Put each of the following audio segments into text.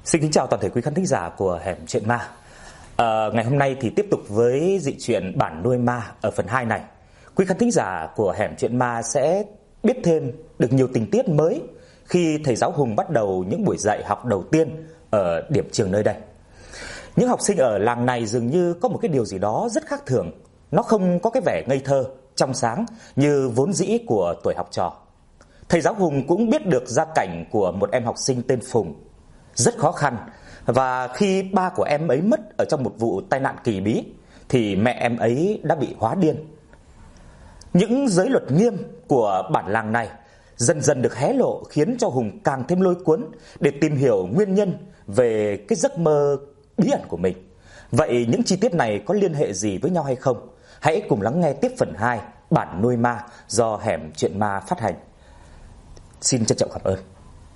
Xin kính chào toàn thể quý khán thính giả của Hẻm Chuyện Ma. Ngày hôm nay thì tiếp tục với dị truyện Bản Nuôi Ma ở phần 2 này. Quý khán thính giả của Hẻm Chuyện Ma sẽ biết thêm được nhiều tình tiết mới khi thầy giáo Hùng bắt đầu những buổi dạy học đầu tiên ở điểm trường nơi đây. Những học sinh ở làng này dường như có một cái điều gì đó rất khác thường. Nó không có cái vẻ ngây thơ, trong sáng như vốn dĩ của tuổi học trò. Thầy giáo Hùng cũng biết được gia cảnh của một em học sinh tên Phùng rất khó khăn, và khi ba của em ấy mất ở trong một vụ tai nạn kỳ bí thì mẹ em ấy đã bị hóa điên. Những giới luật nghiêm của bản làng này dần dần được hé lộ, khiến cho Hùng càng thêm lôi cuốn để tìm hiểu nguyên nhân về cái giấc mơ bí ẩn của mình. Vậy những chi tiết này có liên hệ gì với nhau hay không? Hãy cùng lắng nghe tiếp phần 2 Bản Nuôi Ma do Hẻm Chuyện Ma phát hành. Xin trân trọng cảm ơn.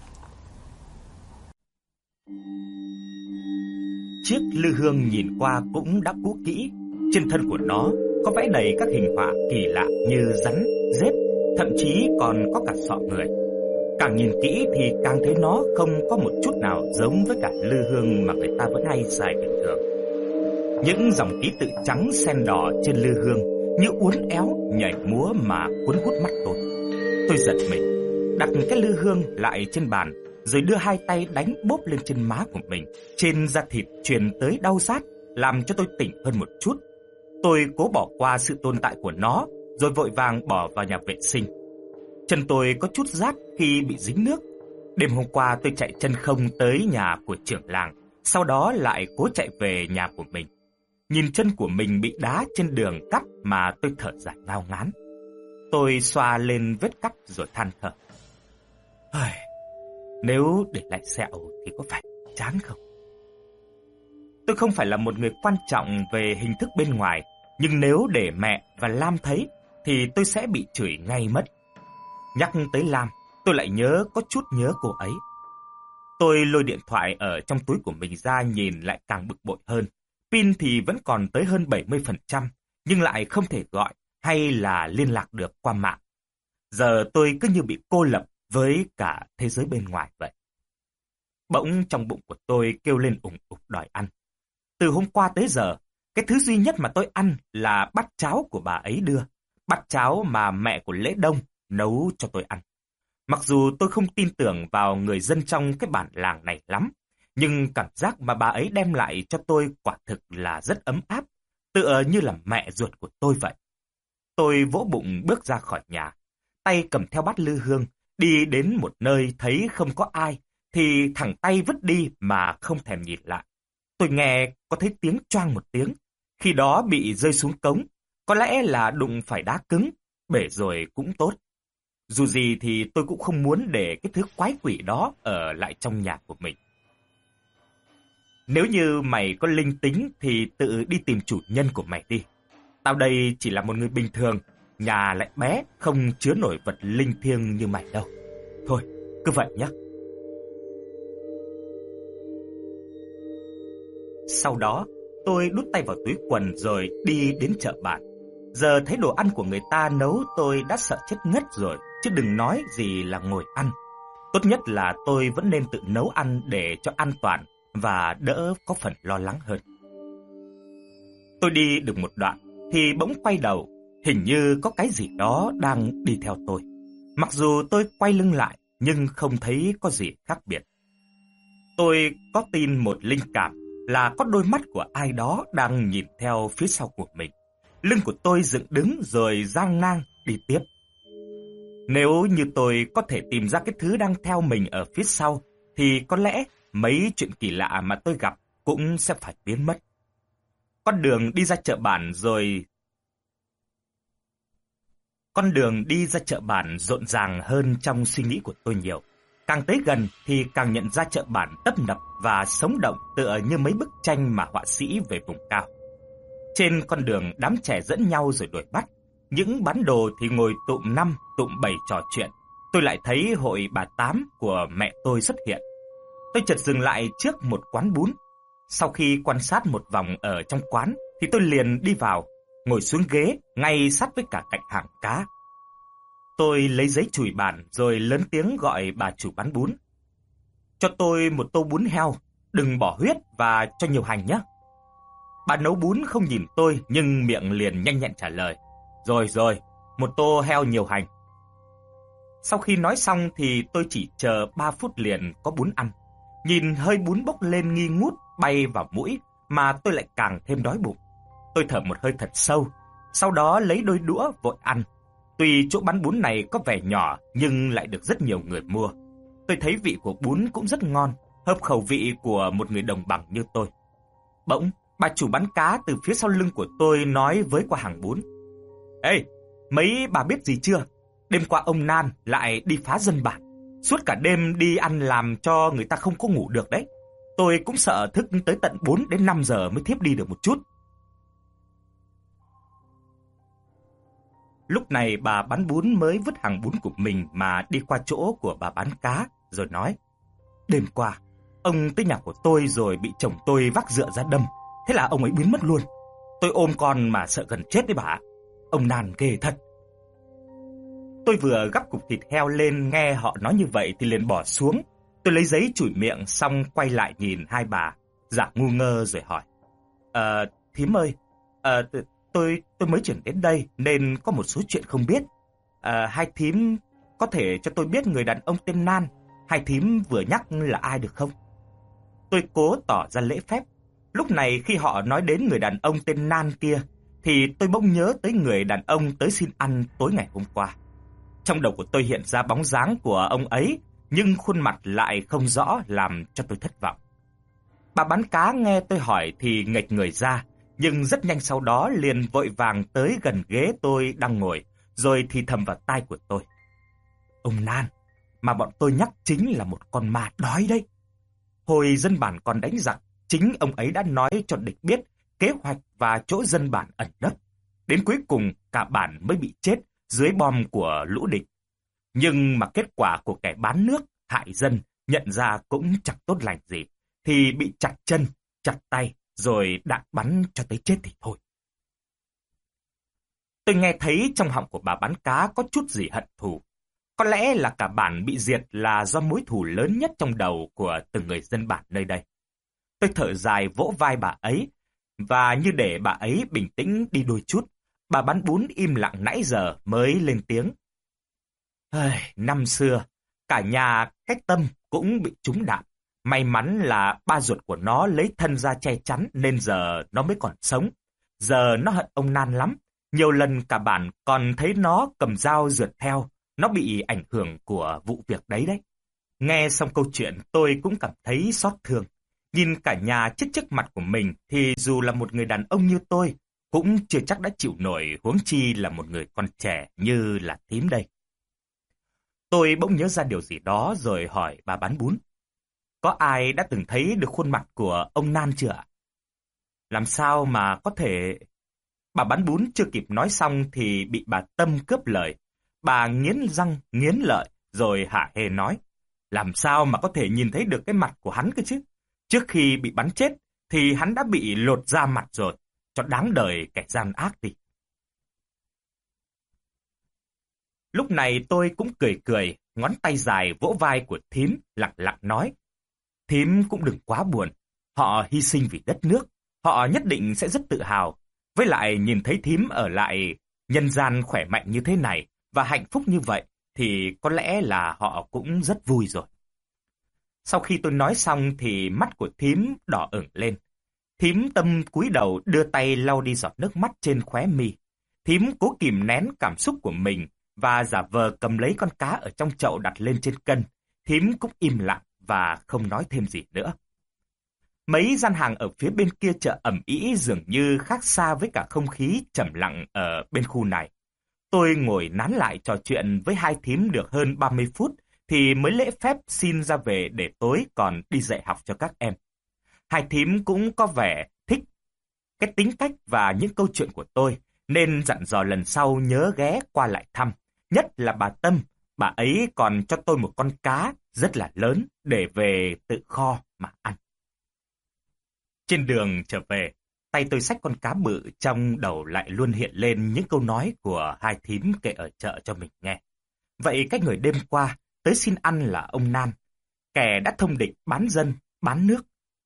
Chiếc lư hương nhìn qua cũng đã cũ kỹ. Trên thân của nó có vẽ đầy các hình họa kỳ lạ như rắn, rết, thậm chí còn có cả sọ người. Càng nhìn kỹ thì càng thấy nó không có một chút nào giống với cả lư hương mà người ta vẫn hay xài bình thường. Những dòng ký tự trắng xen đỏ trên lư hương như uốn éo nhảy múa mà cuốn hút mắt tôi. Tôi giật mình, đặt cái lư hương lại trên bàn, rồi đưa hai tay đánh bốp lên trên má của mình. Trên da thịt truyền tới đau rát, làm cho tôi tỉnh hơn một chút. Tôi cố bỏ qua sự tồn tại của nó, rồi vội vàng bỏ vào nhà vệ sinh. Chân tôi có chút rát khi bị dính nước. Đêm hôm qua tôi chạy chân không tới nhà của trưởng làng, sau đó lại cố chạy về nhà của mình. Nhìn chân của mình bị đá trên đường cắt mà tôi thở dài ngao ngán. Tôi xoa lên vết cắt rồi than thở. Nếu để lại sẹo thì có phải chán không? Tôi không phải là một người quan trọng về hình thức bên ngoài, nhưng nếu để mẹ và Lam thấy thì tôi sẽ bị chửi ngay mất. Nhắc tới Lam, tôi lại có chút nhớ cô ấy. Tôi lôi điện thoại ở trong túi của mình ra nhìn lại càng bực bội hơn. Pin thì vẫn còn tới hơn 70%, nhưng lại không thể gọi hay là liên lạc được qua mạng. Giờ tôi cứ như bị cô lập với cả thế giới bên ngoài vậy. Bỗng trong bụng của tôi kêu lên ủng ục đòi ăn. Từ hôm qua tới giờ, cái thứ duy nhất mà tôi ăn là bát cháo của bà ấy đưa. Bát cháo mà mẹ của Lễ Đông nấu cho tôi ăn. Mặc dù tôi không tin tưởng vào người dân trong cái bản làng này lắm, nhưng cảm giác mà bà ấy đem lại cho tôi quả thực là rất ấm áp, tựa như là mẹ ruột của tôi vậy. Tôi vỗ bụng bước ra khỏi nhà, tay cầm theo bát lư hương, đi đến một nơi thấy không có ai, thì thẳng tay vứt đi mà không thèm nhìn lại. Tôi nghe có thấy tiếng choang một tiếng, khi đó bị rơi xuống cống, có lẽ là đụng phải đá cứng, bể rồi cũng tốt. Dù gì thì tôi cũng không muốn để cái thứ quái quỷ đó ở lại trong nhà của mình. Nếu như mày có linh tính thì tự đi tìm chủ nhân của mày đi. Tao đây chỉ là một người bình thường, nhà lại bé, không chứa nổi vật linh thiêng như mày đâu. Thôi, cứ vậy nhé. Sau đó, tôi đút tay vào túi quần rồi đi đến chợ bản. Giờ thấy đồ ăn của người ta nấu tôi đã sợ chết ngất rồi, chứ đừng nói gì là ngồi ăn. Tốt nhất là tôi vẫn nên tự nấu ăn để cho an toàn và đỡ có phần lo lắng hơn. Tôi đi được một đoạn thì bỗng quay đầu, hình như có cái gì đó đang đi theo tôi. Mặc dù tôi quay lưng lại nhưng không thấy có gì khác biệt. Tôi có tin một linh cảm là có đôi mắt của ai đó đang nhìn theo phía sau của mình. Lưng của tôi dựng đứng rồi giang ngang đi tiếp. Nếu như tôi có thể tìm ra cái thứ đang theo mình ở phía sau, thì có lẽ mấy chuyện kỳ lạ mà tôi gặp cũng sẽ phải biến mất. Con đường đi ra chợ bản rộn ràng hơn trong suy nghĩ của tôi nhiều. Càng tới gần thì càng nhận ra chợ bản tấp nập và sống động, tựa như mấy bức tranh mà họa sĩ về vùng cao. Trên con đường đám trẻ dẫn nhau rồi đuổi bắt. Những bán đồ thì ngồi tụm 5, tụm 7 trò chuyện. Tôi lại thấy hội bà Tám của mẹ tôi xuất hiện. Tôi chợt dừng lại trước một quán bún. Sau khi quan sát một vòng ở trong quán thì tôi liền đi vào, ngồi xuống ghế ngay sát với cả cạnh hàng cá. Tôi lấy giấy chùi bàn rồi lớn tiếng gọi bà chủ bán bún. Cho tôi một tô bún heo, đừng bỏ huyết và cho nhiều hành nhé. Bà nấu bún không nhìn tôi nhưng miệng liền nhanh nhẹn trả lời. Rồi, một tô heo nhiều hành. Sau khi nói xong thì tôi chỉ chờ 3 phút liền có bún ăn. Nhìn hơi bún bốc lên nghi ngút bay vào mũi mà tôi lại càng thêm đói bụng. Tôi thở một hơi thật sâu, sau đó lấy đôi đũa vội ăn. Tuy chỗ bán bún này có vẻ nhỏ nhưng lại được rất nhiều người mua. Tôi thấy vị của bún cũng rất ngon, hợp khẩu vị của một người đồng bằng như tôi. Bỗng, bà chủ bán cá từ phía sau lưng của tôi nói với qua hàng bún. Ê, mấy bà biết gì chưa? Đêm qua ông Nan lại đi phá dân bản. Suốt cả đêm đi ăn làm cho người ta không có ngủ được đấy. Tôi cũng sợ thức tới tận 4 đến 5 giờ mới thiếp đi được một chút. Lúc này bà bán bún mới vứt hàng bún của mình mà đi qua chỗ của bà bán cá rồi nói. Đêm qua, ông tới nhà của tôi rồi bị chồng tôi vác dựa ra đâm. Thế là ông ấy biến mất luôn. Tôi ôm con mà sợ gần chết đấy bà. Ông Nan ghê thật. Tôi vừa gắp cục thịt heo lên nghe họ nói như vậy thì liền bỏ xuống. Tôi lấy giấy chùi miệng xong quay lại nhìn hai bà, giả ngu ngơ rồi hỏi. Thím ơi, tôi mới chuyển đến đây nên có một số chuyện không biết. Hai thím có thể cho tôi biết người đàn ông tên Nan hai thím vừa nhắc là ai được không? Tôi cố tỏ ra lễ phép. Lúc này khi họ nói đến người đàn ông tên Nan kia thì tôi bỗng nhớ tới người đàn ông tới xin ăn tối ngày hôm qua. Trong đầu của tôi hiện ra bóng dáng của ông ấy, nhưng khuôn mặt lại không rõ làm cho tôi thất vọng. Bà bán cá nghe tôi hỏi thì nghệch người ra, nhưng rất nhanh sau đó liền vội vàng tới gần ghế tôi đang ngồi, rồi thì thầm vào tai của tôi. Ông Nan, mà bọn tôi nhắc chính là một con ma đói đấy. Hồi dân bản còn đánh giặc, chính ông ấy đã nói cho địch biết kế hoạch và chỗ dân bản ẩn nấp. Đến cuối cùng cả bản mới bị chết dưới bom của lũ địch. Nhưng mà kết quả của kẻ bán nước, hại dân, nhận ra cũng chẳng tốt lành gì, thì bị chặt chân, chặt tay, rồi đạn bắn cho tới chết thì thôi. Tôi nghe thấy trong họng của bà bán cá có chút gì hận thù. Có lẽ là cả bản bị diệt là do mối thù lớn nhất trong đầu của từng người dân bản nơi đây. Tôi thở dài vỗ vai bà ấy, và như để bà ấy bình tĩnh đi đôi chút, bà bán bún im lặng nãy giờ mới lên tiếng. Năm xưa, cả nhà Cách Tâm cũng bị trúng đạn. May mắn là ba ruột của nó lấy thân ra che chắn nên giờ nó mới còn sống. Giờ nó hận ông Nan lắm. Nhiều lần cả bản còn thấy nó cầm dao rượt theo. Nó bị ảnh hưởng của vụ việc đấy đấy. Nghe xong câu chuyện tôi cũng cảm thấy xót thương. Nhìn cả nhà chết trước mặt của mình thì dù là một người đàn ông như tôi cũng chưa chắc đã chịu nổi, huống chi là một người con trẻ như là thím đây. Tôi bỗng nhớ ra điều gì đó rồi hỏi bà bán bún. Có ai đã từng thấy được khuôn mặt của ông Nan chưa ạ? Làm sao mà có thể... Bà bán bún chưa kịp nói xong thì bị bà Tâm cướp lời. Bà nghiến răng, nghiến lợi rồi hả hê nói. Làm sao mà có thể nhìn thấy được cái mặt của hắn cơ chứ? Trước khi bị bắn chết thì hắn đã bị lột da mặt rồi. Cho đáng đời kẻ gian ác đi. Lúc này tôi cũng cười cười, ngón tay dài vỗ vai của thím lặng lặng nói. Thím cũng đừng quá buồn, họ hy sinh vì đất nước, họ nhất định sẽ rất tự hào. Với lại nhìn thấy thím ở lại nhân gian khỏe mạnh như thế này và hạnh phúc như vậy thì có lẽ là họ cũng rất vui rồi. Sau khi tôi nói xong thì mắt của thím đỏ ửng lên. Thím Tâm cúi đầu đưa tay lau đi giọt nước mắt trên khóe mi. Thím cố kìm nén cảm xúc của mình và giả vờ cầm lấy con cá ở trong chậu đặt lên trên cân. Thím cũng im lặng và không nói thêm gì nữa. Mấy gian hàng ở phía bên kia chợ ẩm ĩ dường như khác xa với cả không khí trầm lặng ở bên khu này. Tôi ngồi nán lại trò chuyện với hai thím được hơn 30 phút thì mới lễ phép xin ra về để tối còn đi dạy học cho các em. Hai thím cũng có vẻ thích cái tính cách và những câu chuyện của tôi nên dặn dò lần sau nhớ ghé qua lại thăm. Nhất là bà Tâm, bà ấy còn cho tôi một con cá rất là lớn để về tự kho mà ăn. Trên đường trở về, tay tôi xách con cá bự, trong đầu lại luôn hiện lên những câu nói của hai thím kể ở chợ cho mình nghe. Vậy cái người đêm qua tới xin ăn là ông Nan, kẻ đã thông địch bán dân, bán nước.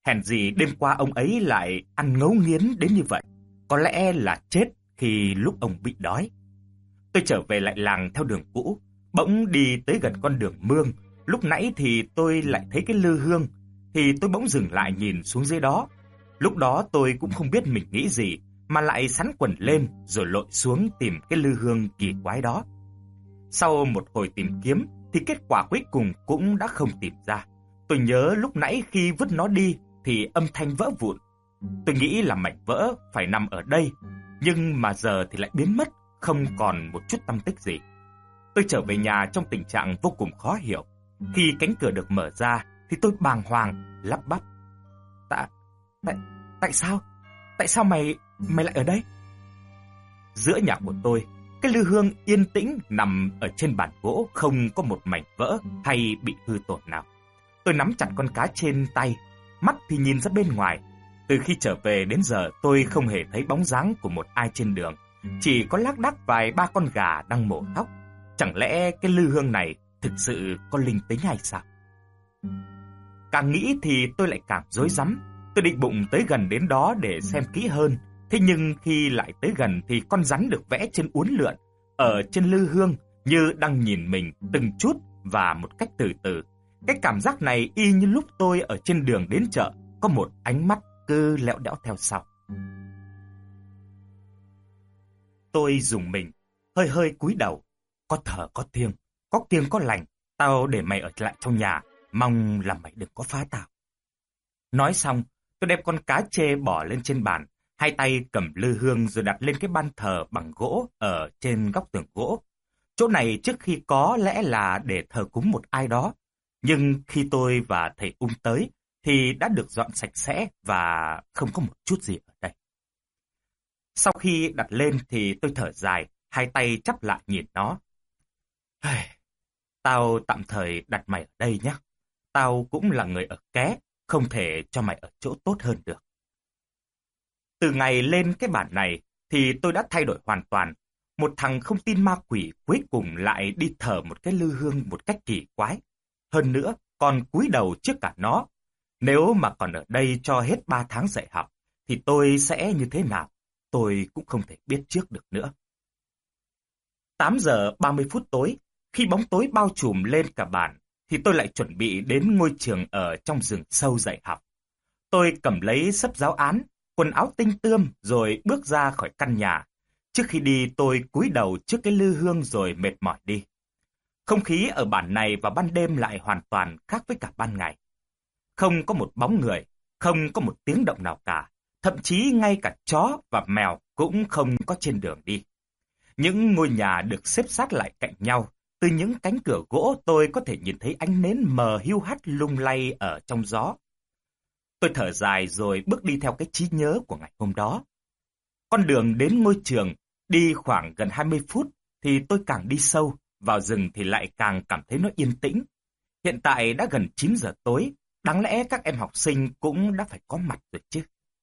Hèn gì đêm qua ông ấy lại ăn ngấu nghiến đến như vậy. Có lẽ là chết khi lúc ông bị đói. Tôi trở về lại làng theo đường cũ, bỗng đi tới gần con đường mương. Lúc nãy thì tôi lại thấy cái lư hương, thì tôi bỗng dừng lại nhìn xuống dưới đó. Lúc đó tôi cũng không biết mình nghĩ gì, mà lại sắn quần lên rồi lội xuống tìm cái lư hương kỳ quái đó. Sau một hồi tìm kiếm thì kết quả cuối cùng cũng đã không tìm ra. Tôi nhớ lúc nãy khi vứt nó đi thì âm thanh vỡ vụn. Tôi nghĩ là mảnh vỡ phải nằm ở đây, nhưng mà giờ thì lại biến mất, không còn một chút tăm tích gì. Tôi trở về nhà trong tình trạng vô cùng khó hiểu. Khi cánh cửa được mở ra thì tôi bàng hoàng, lắp bắp. Tại sao? Tại sao mày lại ở đây? Giữa nhà của tôi, cái lư hương yên tĩnh nằm ở trên bàn gỗ, không có một mảnh vỡ hay bị hư tổn nào. Tôi nắm chặt con cá trên tay, mắt thì nhìn ra bên ngoài. Từ khi trở về đến giờ tôi không hề thấy bóng dáng của một ai trên đường, chỉ có lác đác vài ba con gà đang mổ thóc. Chẳng lẽ cái lư hương này thực sự có linh tính hay sao? Càng nghĩ thì tôi lại càng rối rắm. Tôi định bụng tới gần đến đó để xem kỹ hơn. Thế nhưng khi lại tới gần thì con rắn được vẽ trên uốn lượn ở trên lư hương như đang nhìn mình từng chút và một cách từ từ. Cái cảm giác này y như lúc tôi ở trên đường đến chợ, có một ánh mắt cứ lẽo đẽo theo sau. Tôi rùng mình, hơi hơi cúi đầu. Có thở có thiêng, có kiêng có lành, tao để mày ở lại trong nhà, mong là mày đừng có phá tao. Nói xong, tôi đem con cá chê bỏ lên trên bàn, hai tay cầm lư hương rồi đặt lên cái ban thờ bằng gỗ ở trên góc tường gỗ. Chỗ này trước khi có lẽ là để thờ cúng một ai đó, nhưng khi tôi và thầy tới thì đã được dọn sạch sẽ và không có một chút gì ở đây. Sau khi đặt lên thì tôi thở dài, hai tay chắp lại nhìn nó. Tao tạm thời đặt mày ở đây nhé. Tao cũng là người ở ké, không thể cho mày ở chỗ tốt hơn được. Từ ngày lên cái bản này thì tôi đã thay đổi hoàn toàn. Một thằng không tin ma quỷ cuối cùng lại đi thờ một cái lư hương một cách kỳ quái. Hơn nữa, còn cúi đầu trước cả nó. Nếu mà còn ở đây cho hết 3 tháng dạy học, thì tôi sẽ như thế nào? Tôi cũng không thể biết trước được nữa. 8 giờ 30 phút tối, khi bóng tối bao trùm lên cả bản, thì tôi lại chuẩn bị đến ngôi trường ở trong rừng sâu dạy học. Tôi cầm lấy xấp giáo án, quần áo tinh tươm rồi bước ra khỏi căn nhà. Trước khi đi tôi cúi đầu trước cái lư hương rồi mệt mỏi đi. Không khí ở bản này vào ban đêm lại hoàn toàn khác với cả ban ngày. Không có một bóng người, không có một tiếng động nào cả. Thậm chí ngay cả chó và mèo cũng không có trên đường đi. Những ngôi nhà được xếp sát lại cạnh nhau. Từ những cánh cửa gỗ tôi có thể nhìn thấy ánh nến mờ hiu hắt lung lay ở trong gió. Tôi thở dài rồi bước đi theo cái trí nhớ của ngày hôm đó. Con đường đến ngôi trường đi khoảng gần 20 phút thì tôi càng đi sâu, vào rừng thì lại càng cảm thấy nó yên tĩnh. Hiện tại đã gần 9 giờ tối, đáng lẽ các em học sinh cũng đã phải có mặt rồi chứ.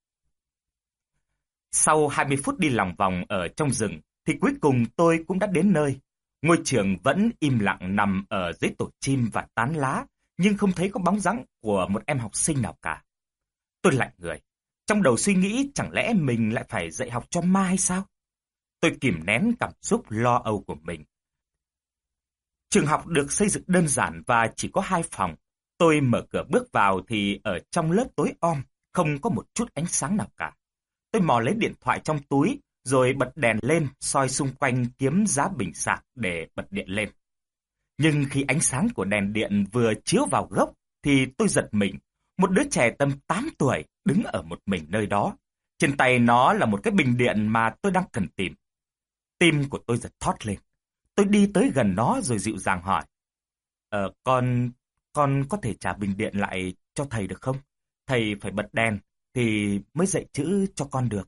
Sau 20 phút đi lòng vòng ở trong rừng thì cuối cùng tôi cũng đã đến nơi. Ngôi trường vẫn im lặng nằm ở dưới tổ chim và tán lá, nhưng không thấy có bóng dáng của một em học sinh nào cả. Tôi lạnh người. Trong đầu suy nghĩ chẳng lẽ mình lại phải dạy học cho ma hay sao? Tôi kìm nén cảm xúc lo âu của mình. Trường học được xây dựng đơn giản và chỉ có 2 phòng. Tôi mở cửa bước vào thì ở trong lớp tối om, không có một chút ánh sáng nào cả. Tôi mò lấy điện thoại trong túi, rồi bật đèn lên, soi xung quanh kiếm giá bình sạc để bật điện lên. Nhưng khi ánh sáng của đèn điện vừa chiếu vào gốc, thì tôi giật mình. Một đứa trẻ tầm 8 tuổi đứng ở một mình nơi đó. Trên tay nó là một cái bình điện mà tôi đang cần tìm. Tim của tôi giật thót lên. Tôi đi tới gần nó rồi dịu dàng hỏi. Con có thể trả bình điện lại cho thầy được không? Thầy phải bật đèn thì mới dạy chữ cho con được.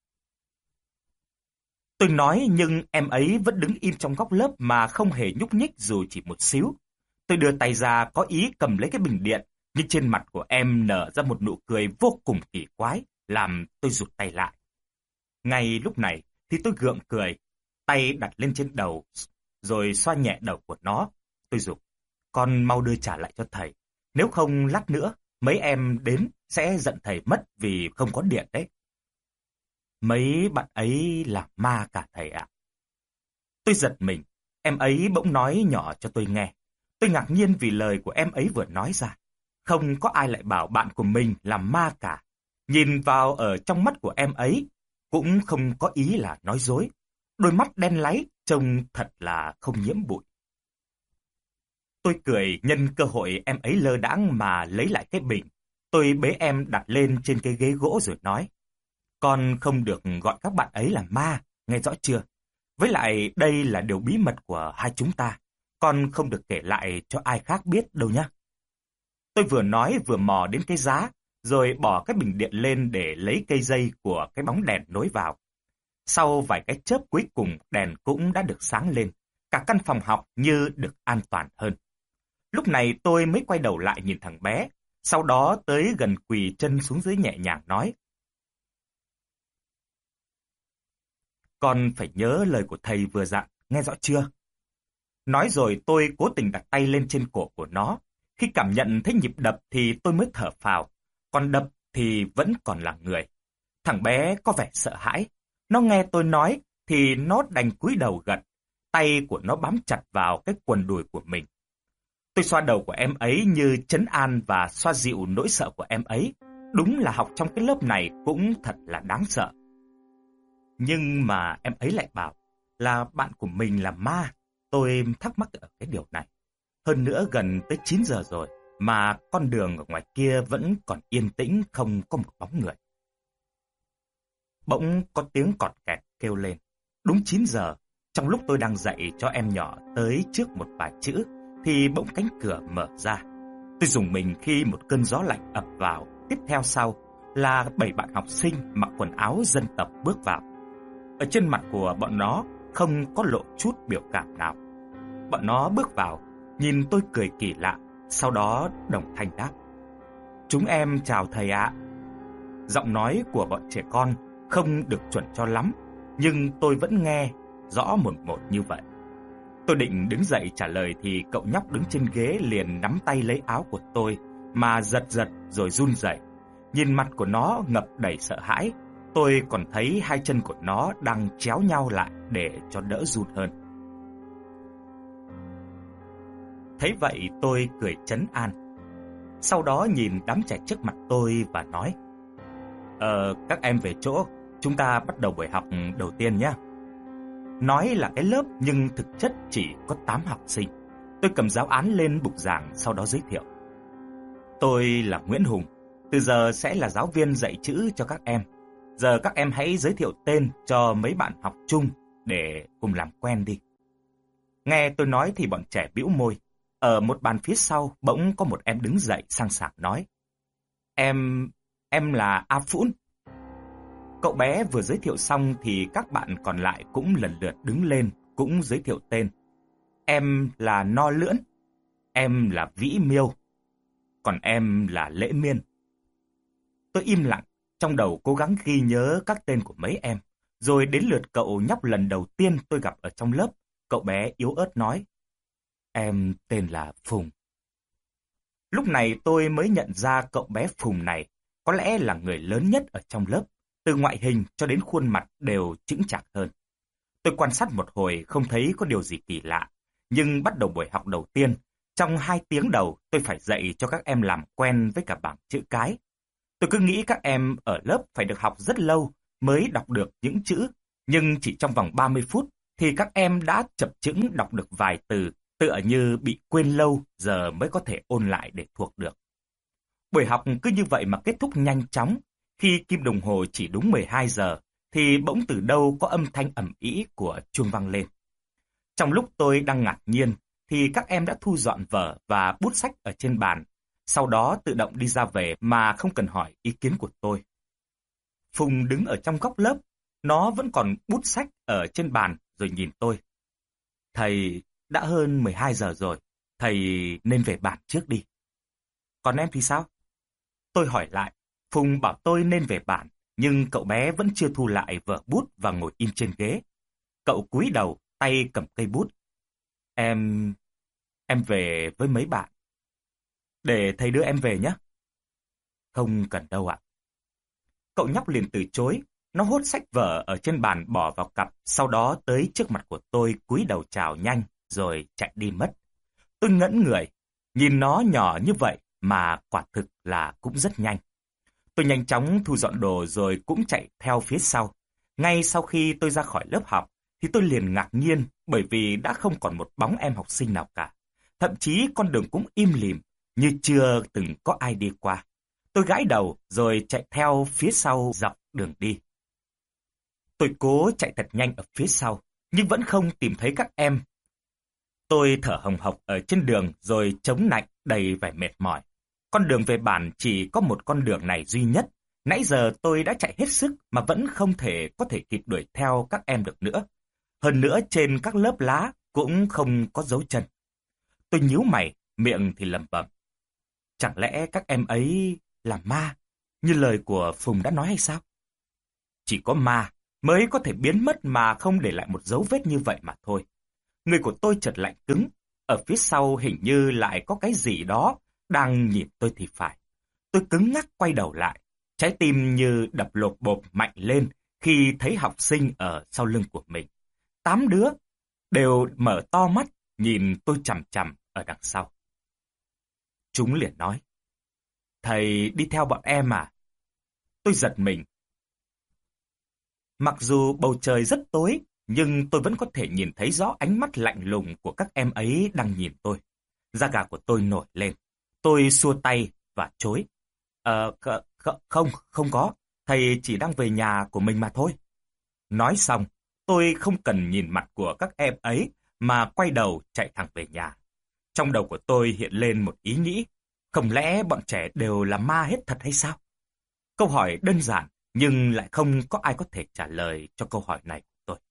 Tôi nói nhưng em ấy vẫn đứng im trong góc lớp mà không hề nhúc nhích dù chỉ một xíu. Tôi đưa tay ra có ý cầm lấy cái bình điện, nhưng trên mặt của em nở ra một nụ cười vô cùng kỳ quái, làm tôi rụt tay lại. Ngay lúc này thì tôi gượng cười, tay đặt lên trên đầu, rồi xoa nhẹ đầu của nó. Tôi giục, con mau đưa trả lại cho thầy, nếu không lát nữa mấy em đến sẽ giận thầy mất vì không có điện đấy. Mấy bạn ấy là ma cả thầy ạ. Tôi giật mình, em ấy bỗng nói nhỏ cho tôi nghe. Tôi ngạc nhiên vì lời của em ấy vừa nói ra. Không có ai lại bảo bạn của mình là ma cả. Nhìn vào ở trong mắt của em ấy, cũng không có ý là nói dối. Đôi mắt đen láy, trông thật là không nhiễm bụi. Tôi cười nhân cơ hội em ấy lơ đãng mà lấy lại cái bình. Tôi bế em đặt lên trên cái ghế gỗ rồi nói. Con không được gọi các bạn ấy là ma, nghe rõ chưa? Với lại đây là điều bí mật của hai chúng ta. Con không được kể lại cho ai khác biết đâu nhé. Tôi vừa nói vừa mò đến cái giá, rồi bỏ cái bình điện lên để lấy cây dây của cái bóng đèn nối vào. Sau vài cái chớp cuối cùng đèn cũng đã được sáng lên. Cả căn phòng học như được an toàn hơn. Lúc này tôi mới quay đầu lại nhìn thằng bé. Sau đó tới gần quỳ chân xuống dưới nhẹ nhàng nói. Con phải nhớ lời của thầy vừa dặn, nghe rõ chưa? Nói rồi tôi cố tình đặt tay lên trên cổ của nó. Khi cảm nhận thấy nhịp đập thì tôi mới thở phào. Còn đập thì vẫn còn là người. Thằng bé có vẻ sợ hãi. Nó nghe tôi nói thì nó đành cúi đầu gật. Tay của nó bám chặt vào cái quần đùi của mình. Tôi xoa đầu của em ấy như trấn an và xoa dịu nỗi sợ của em ấy. Đúng là học trong cái lớp này cũng thật là đáng sợ. Nhưng mà em ấy lại bảo là bạn của mình là ma. Tôi thắc mắc ở cái điều này. Hơn nữa gần tới 9 giờ rồi mà con đường ở ngoài kia vẫn còn yên tĩnh, không có một bóng người. Bỗng có tiếng cọt kẹt kêu lên. Đúng 9 giờ, trong lúc tôi đang dạy cho em nhỏ tới trước một vài chữ, thì bỗng cánh cửa mở ra. Tôi rùng mình khi một cơn gió lạnh ập vào. Tiếp theo sau là 7 bạn học sinh mặc quần áo dân tộc bước vào. Ở trên mặt của bọn nó không có lộ chút biểu cảm nào. Bọn nó bước vào, nhìn tôi cười kỳ lạ, sau đó đồng thanh đáp. Chúng em chào thầy ạ. Giọng nói của bọn trẻ con không được chuẩn cho lắm, nhưng tôi vẫn nghe rõ một một như vậy. Tôi định đứng dậy trả lời thì cậu nhóc đứng trên ghế liền nắm tay lấy áo của tôi mà giật giật rồi run rẩy. Nhìn mặt của nó ngập đầy sợ hãi. Tôi còn thấy hai chân của nó đang chéo nhau lại để cho đỡ run hơn. Thấy vậy tôi cười trấn an. Sau đó nhìn đám trẻ trước mặt tôi và nói. Các em về chỗ, chúng ta bắt đầu buổi học đầu tiên nhé. Nói là cái lớp nhưng thực chất chỉ có 8 học sinh. Tôi cầm giáo án lên bục giảng, sau đó giới thiệu. Tôi là Nguyễn Hùng, từ giờ sẽ là giáo viên dạy chữ cho các em. Giờ các em hãy giới thiệu tên cho mấy bạn học chung để cùng làm quen đi. Nghe tôi nói thì bọn trẻ bĩu môi. Ở một bàn phía sau bỗng có một em đứng dậy sang sảng nói. Em là A Phũn. Cậu bé vừa giới thiệu xong thì các bạn còn lại cũng lần lượt đứng lên, cũng giới thiệu tên. Em là No Lưỡn, em là Vĩ Miêu, còn em là Lễ Miên. Tôi im lặng, trong đầu cố gắng ghi nhớ các tên của mấy em. Rồi đến lượt cậu nhóc lần đầu tiên tôi gặp ở trong lớp. Cậu bé yếu ớt nói. Em tên là Phùng. Lúc này tôi mới nhận ra cậu bé Phùng này có lẽ là người lớn nhất ở trong lớp. Từ ngoại hình cho đến khuôn mặt đều chững chạc hơn. Tôi quan sát một hồi không thấy có điều gì kỳ lạ. Nhưng bắt đầu buổi học đầu tiên, trong 2 tiếng đầu tôi phải dạy cho các em làm quen với cả bảng chữ cái. Tôi cứ nghĩ các em ở lớp phải được học rất lâu mới đọc được những chữ. Nhưng chỉ trong vòng 30 phút thì các em đã chập chững đọc được vài từ, tựa như bị quên lâu giờ mới có thể ôn lại để thuộc được. Buổi học cứ như vậy mà kết thúc nhanh chóng. Khi kim đồng hồ chỉ đúng 12 giờ, thì bỗng từ đâu có âm thanh ầm ĩ của chuông vang lên. Trong lúc tôi đang ngạc nhiên, thì các em đã thu dọn vở và bút sách ở trên bàn, sau đó tự động đi ra về mà không cần hỏi ý kiến của tôi. Phùng đứng ở trong góc lớp, nó vẫn còn bút sách ở trên bàn rồi nhìn tôi. Thầy, đã hơn 12 giờ rồi, thầy nên về bàn trước đi. Còn em thì sao? Tôi hỏi lại. Phùng bảo tôi nên về bàn, nhưng cậu bé vẫn chưa thu lại vở bút và ngồi im trên ghế. Cậu cúi đầu, tay cầm cây bút. Em về với mấy bạn. Để thầy đưa em về nhé. Không cần đâu ạ. Cậu nhóc liền từ chối. Nó hốt sách vở ở trên bàn bỏ vào cặp, sau đó tới trước mặt của tôi cúi đầu chào nhanh, rồi chạy đi mất. Tôi ngẩn người, nhìn nó nhỏ như vậy mà quả thực là cũng rất nhanh. Tôi nhanh chóng thu dọn đồ rồi cũng chạy theo phía sau. Ngay sau khi tôi ra khỏi lớp học, thì tôi liền ngạc nhiên bởi vì đã không còn một bóng em học sinh nào cả. Thậm chí con đường cũng im lìm, như chưa từng có ai đi qua. Tôi gãi đầu rồi chạy theo phía sau dọc đường đi. Tôi cố chạy thật nhanh ở phía sau, nhưng vẫn không tìm thấy các em. Tôi thở hồng hộc ở trên đường rồi chống nạnh đầy vẻ mệt mỏi. Con đường về bản chỉ có một con đường này duy nhất. Nãy giờ tôi đã chạy hết sức mà vẫn không có thể kịp đuổi theo các em được nữa. Hơn nữa trên các lớp lá cũng không có dấu chân. Tôi nhíu mày, miệng thì lẩm bẩm. Chẳng lẽ các em ấy là ma, như lời của Phùng đã nói hay sao? Chỉ có ma mới có thể biến mất mà không để lại một dấu vết như vậy mà thôi. Người của tôi chợt lạnh cứng, ở phía sau hình như lại có cái gì đó đang nhìn tôi thì phải. Tôi cứng ngắc quay đầu lại, trái tim như đập lột bột mạnh lên khi thấy học sinh ở sau lưng của mình. 8 đứa đều mở to mắt nhìn tôi chằm chằm ở đằng sau. Chúng liền nói, thầy đi theo bọn em à? Tôi giật mình. Mặc dù bầu trời rất tối, nhưng tôi vẫn có thể nhìn thấy rõ ánh mắt lạnh lùng của các em ấy đang nhìn tôi. Da gà của tôi nổi lên. Tôi xua tay và chối. Không có. Thầy chỉ đang về nhà của mình mà thôi. Nói xong, tôi không cần nhìn mặt của các em ấy mà quay đầu chạy thẳng về nhà. Trong đầu của tôi hiện lên một ý nghĩ. Không lẽ bọn trẻ đều là ma hết thật hay sao? Câu hỏi đơn giản, nhưng lại không có ai có thể trả lời cho câu hỏi này của tôi.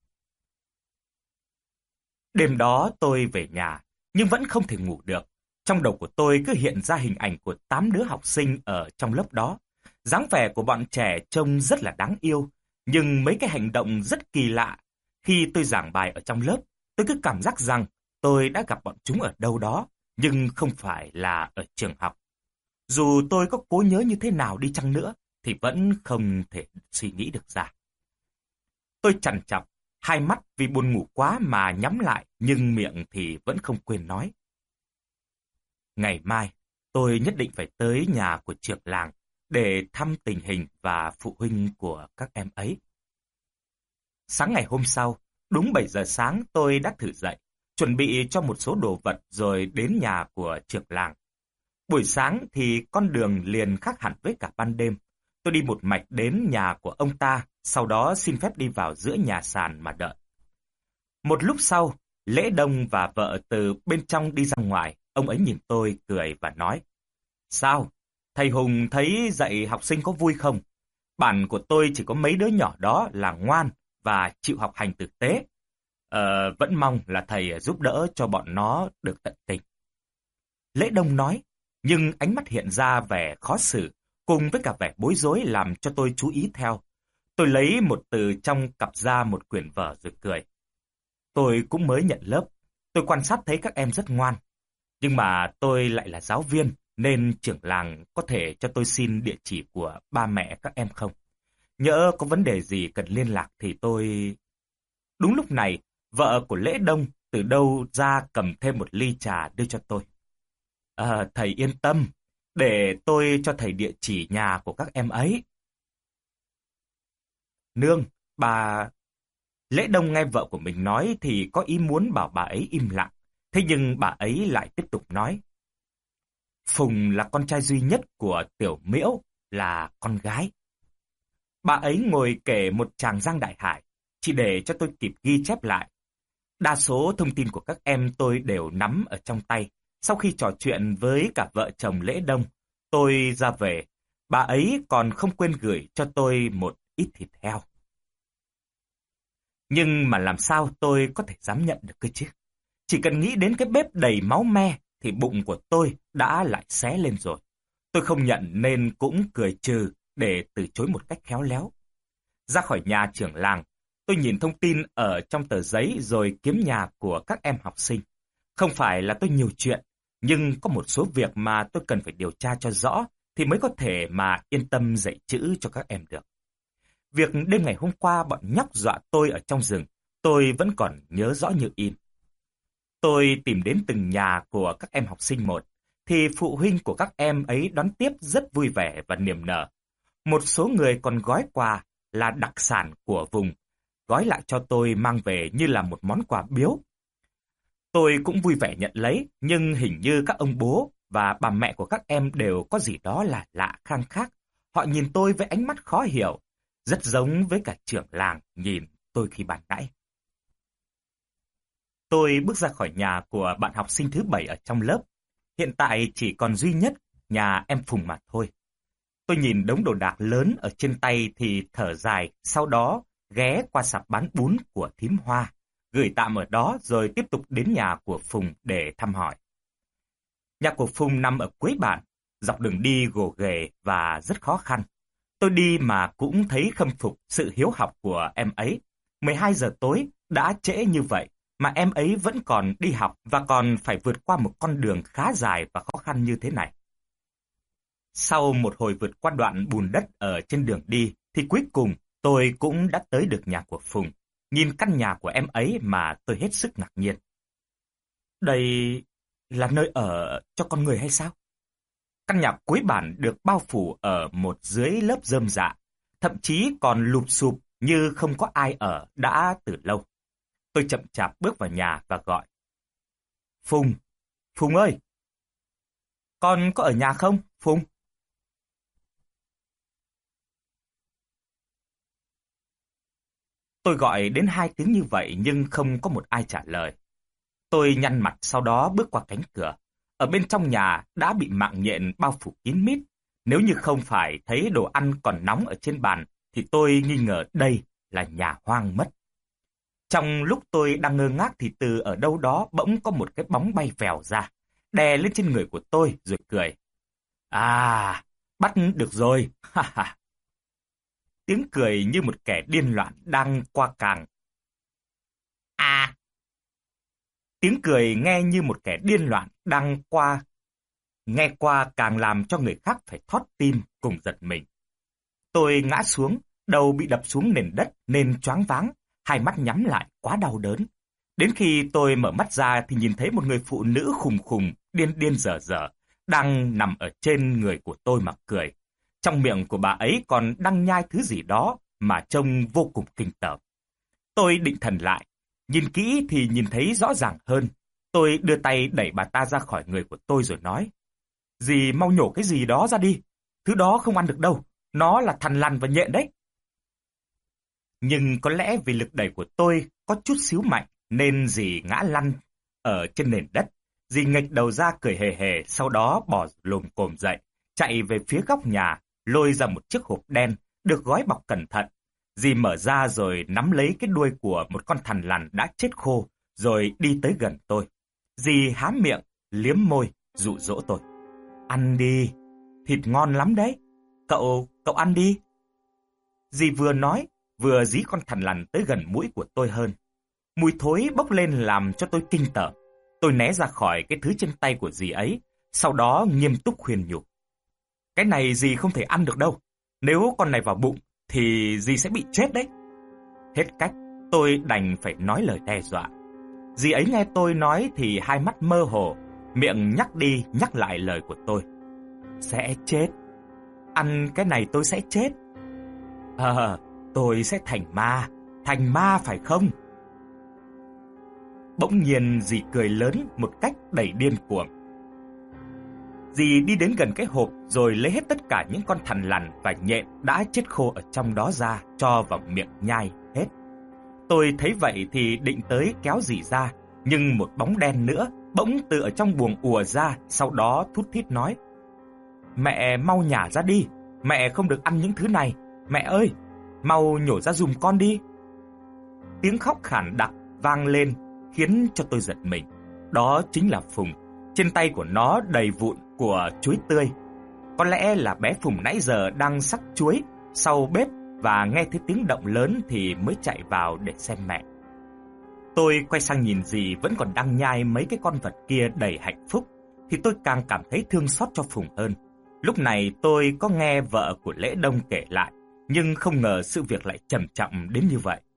Đêm đó tôi về nhà, nhưng vẫn không thể ngủ được. Trong đầu của tôi cứ hiện ra hình ảnh của 8 đứa học sinh ở trong lớp đó. Dáng vẻ của bọn trẻ trông rất là đáng yêu, nhưng mấy cái hành động rất kỳ lạ. Khi tôi giảng bài ở trong lớp, tôi cứ cảm giác rằng tôi đã gặp bọn chúng ở đâu đó, nhưng không phải là ở trường học. Dù tôi có cố nhớ như thế nào đi chăng nữa, thì vẫn không thể suy nghĩ được ra. Tôi trằn trọc, hai mắt vì buồn ngủ quá mà nhắm lại, nhưng miệng thì vẫn không quên nói. Ngày mai, tôi nhất định phải tới nhà của trưởng làng để thăm tình hình và phụ huynh của các em ấy. Sáng ngày hôm sau, đúng 7 giờ sáng tôi đã thử dậy, chuẩn bị cho một số đồ vật rồi đến nhà của trưởng làng. Buổi sáng thì con đường liền khác hẳn với cả ban đêm. Tôi đi một mạch đến nhà của ông ta, sau đó xin phép đi vào giữa nhà sàn mà đợi. Một lúc sau, Lễ Đông và vợ từ bên trong đi ra ngoài, ông ấy nhìn tôi cười và nói. Sao? Thầy Hùng thấy dạy học sinh có vui không? Bản của tôi chỉ có mấy đứa nhỏ đó là ngoan và chịu học hành tử tế. Vẫn mong là thầy giúp đỡ cho bọn nó được tận tình. Lễ Đông nói, nhưng ánh mắt hiện ra vẻ khó xử, cùng với cả vẻ bối rối làm cho tôi chú ý theo. Tôi lấy một từ trong cặp ra một quyển vở rồi cười. Tôi cũng mới nhận lớp, tôi quan sát thấy các em rất ngoan. Nhưng mà tôi lại là giáo viên, nên trưởng làng có thể cho tôi xin địa chỉ của ba mẹ các em không? Nhỡ có vấn đề gì cần liên lạc thì tôi... Đúng lúc này, vợ của Lễ Đông từ đâu ra cầm thêm một ly trà đưa cho tôi. Thầy yên tâm, để tôi cho thầy địa chỉ nhà của các em ấy. Nương, bà... Lễ Đông nghe vợ của mình nói thì có ý muốn bảo bà ấy im lặng. Thế nhưng bà ấy lại tiếp tục nói. Phùng là con trai duy nhất của Tiểu Miễu, là con gái. Bà ấy ngồi kể một tràng giang đại hải, chỉ để cho tôi kịp ghi chép lại. Đa số thông tin của các em tôi đều nắm ở trong tay. Sau khi trò chuyện với cả vợ chồng Lễ Đông, tôi ra về. Bà ấy còn không quên gửi cho tôi một ít thịt heo. Nhưng mà làm sao tôi có thể dám nhận được cơ chứ? Chỉ cần nghĩ đến cái bếp đầy máu me thì bụng của tôi đã lại xé lên rồi. Tôi không nhận nên cũng cười trừ để từ chối một cách khéo léo. Ra khỏi nhà trưởng làng, tôi nhìn thông tin ở trong tờ giấy rồi kiếm nhà của các em học sinh. Không phải là tôi nhiều chuyện, nhưng có một số việc mà tôi cần phải điều tra cho rõ thì mới có thể mà yên tâm dạy chữ cho các em được. Việc đêm ngày hôm qua bọn nhóc dọa tôi ở trong rừng, tôi vẫn còn nhớ rõ như in. Tôi tìm đến từng nhà của các em học sinh một, thì phụ huynh của các em ấy đón tiếp rất vui vẻ và niềm nở. Một số người còn gói quà là đặc sản của vùng, gói lại cho tôi mang về như là một món quà biếu. Tôi cũng vui vẻ nhận lấy, nhưng hình như các ông bố và bà mẹ của các em đều có gì đó là lạ khang khác. Họ nhìn tôi với ánh mắt khó hiểu, rất giống với cả trưởng làng nhìn tôi khi ban nãy. Tôi bước ra khỏi nhà của bạn học sinh thứ 7 ở trong lớp. Hiện tại chỉ còn duy nhất nhà em Phùng mà thôi. Tôi nhìn đống đồ đạc lớn ở trên tay thì thở dài, sau đó ghé qua sạp bán bún của thím Hoa, gửi tạm ở đó rồi tiếp tục đến nhà của Phùng để thăm hỏi. Nhà của Phùng nằm ở cuối bản, dọc đường đi gồ ghề và rất khó khăn. Tôi đi mà cũng thấy khâm phục sự hiếu học của em ấy. 12 giờ tối đã trễ như vậy mà em ấy vẫn còn đi học và còn phải vượt qua một con đường khá dài và khó khăn như thế này. Sau một hồi vượt qua đoạn bùn đất ở trên đường đi thì cuối cùng tôi cũng đã tới được nhà của Phùng. Nhìn căn nhà của em ấy mà tôi hết sức ngạc nhiên. Đây là nơi ở cho con người hay sao? Căn nhà cuối bản được bao phủ ở một dưới lớp rơm rạ, thậm chí còn lụp xụp như không có ai ở đã từ lâu. Tôi chậm chạp bước vào nhà và gọi. Phùng, Phùng ơi! Con có ở nhà không, Phùng? Tôi gọi đến 2 tiếng như vậy nhưng không có một ai trả lời. Tôi nhăn mặt sau đó bước qua cánh cửa. Ở bên trong nhà đã bị mạng nhện bao phủ kín mít. Nếu như không phải thấy đồ ăn còn nóng ở trên bàn thì tôi nghi ngờ đây là nhà hoang mất. Trong lúc tôi đang ngơ ngác thì từ ở đâu đó bỗng có một cái bóng bay vèo ra, đè lên trên người của tôi rồi cười. À, bắt được rồi, ha ha. Tiếng cười như một kẻ điên loạn đang qua càng. À! Tiếng cười nghe như một kẻ điên loạn đang qua. Nghe qua càng làm cho người khác phải thót tim cùng giật mình. Tôi ngã xuống, đầu bị đập xuống nền đất nên choáng váng, hai mắt nhắm lại quá đau đớn. Đến khi tôi mở mắt ra thì nhìn thấy một người phụ nữ khùng khùng, điên điên dở dở, đang nằm ở trên người của tôi mà cười. Trong miệng của bà ấy còn đang nhai thứ gì đó mà trông vô cùng kinh tởm. Tôi định thần lại, nhìn kỹ thì nhìn thấy rõ ràng hơn. Tôi đưa tay đẩy bà ta ra khỏi người của tôi rồi nói. Dì mau nhổ cái gì đó ra đi, thứ đó không ăn được đâu, nó là thằn lằn và nhện đấy. Nhưng có lẽ vì lực đẩy của tôi có chút xíu mạnh nên dì ngã lăn ở trên nền đất. Dì nghệch đầu ra cười hề hề, sau đó bò lồm cồm dậy, chạy về phía góc nhà, lôi ra một chiếc hộp đen được gói bọc cẩn thận. Dì mở ra rồi nắm lấy cái đuôi của một con thằn lằn đã chết khô, rồi đi tới gần tôi. Dì há miệng, liếm môi, dụ dỗ tôi. Ăn đi, thịt ngon lắm đấy. Cậu ăn đi. Dì vừa nói, vừa dí con thằn lằn tới gần mũi của tôi hơn. Mùi thối bốc lên làm cho tôi kinh tởm. Tôi né ra khỏi cái thứ trên tay của dì ấy, sau đó nghiêm túc khuyên nhủ. Cái này dì không thể ăn được đâu. Nếu con này vào bụng thì dì sẽ bị chết đấy. Hết cách, tôi đành phải nói lời đe dọa. Dì ấy nghe tôi nói thì hai mắt mơ hồ, miệng nhắc đi nhắc lại lời của tôi. Sẽ chết. Ăn cái này tôi sẽ chết. Tôi sẽ thành ma phải không? Bỗng nhiên dì cười lớn một cách đầy điên cuồng. Dì đi đến gần cái hộp rồi lấy hết tất cả những con thằn lằn và nhện đã chết khô ở trong đó ra, cho vào miệng nhai hết. Tôi thấy vậy thì định tới kéo dì ra, nhưng một bóng đen nữa bỗng từ ở trong buồng ùa ra, sau đó thút thít nói. Mẹ mau nhả ra đi, mẹ không được ăn những thứ này. Mẹ ơi, mau nhổ ra giùm con đi. Tiếng khóc khản đặc vang lên khiến cho tôi giật mình. Đó chính là Phùng. Trên tay của nó đầy vụn của chuối tươi. Có lẽ là bé Phùng nãy giờ đang xắt chuối sau bếp và nghe thấy tiếng động lớn thì mới chạy vào để xem mẹ. Tôi quay sang nhìn dì vẫn còn đang nhai mấy cái con vật kia đầy hạnh phúc thì tôi càng cảm thấy thương xót cho Phùng hơn. Lúc này tôi có nghe vợ của Lễ Đông kể lại, nhưng không ngờ sự việc lại trầm trọng đến như vậy.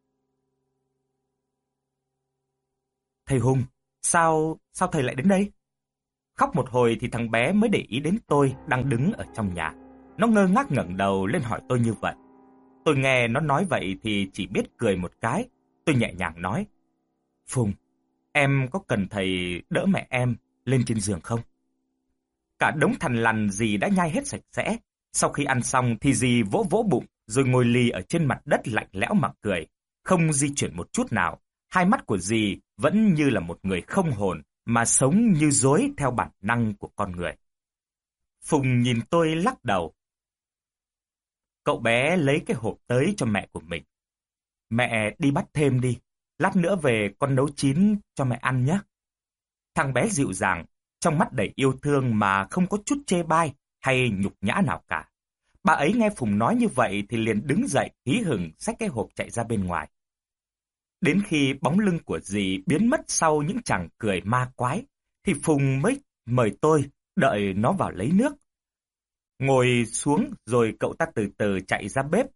Thầy Hùng, sao thầy lại đến đây? Khóc một hồi thì thằng bé mới để ý đến tôi đang đứng ở trong nhà. Nó ngơ ngác ngẩng đầu lên hỏi tôi như vậy. Tôi nghe nó nói vậy thì chỉ biết cười một cái. Tôi nhẹ nhàng nói: Phùng, em có cần thầy đỡ mẹ em lên trên giường không? Cả đống thằn lằn dì đã nhai hết sạch sẽ. Sau khi ăn xong thì dì vỗ vỗ bụng rồi ngồi lì ở trên mặt đất lạnh lẽo mà cười, không di chuyển một chút nào. Hai mắt của dì vẫn như là một người không hồn mà sống như dối theo bản năng của con người. Phùng nhìn tôi lắc đầu. Cậu bé lấy cái hộp tới cho mẹ của mình. Mẹ đi bắt thêm đi, lát nữa về con nấu chín cho mẹ ăn nhé. Thằng bé dịu dàng, trong mắt đầy yêu thương mà không có chút chê bai hay nhục nhã nào cả. Bà ấy nghe Phùng nói như vậy thì liền đứng dậy hí hửng xách cái hộp chạy ra bên ngoài. Đến khi bóng lưng của dì biến mất sau những tràng cười ma quái, thì Phùng mới mời tôi đợi nó vào lấy nước. Ngồi xuống rồi cậu ta từ từ chạy ra bếp.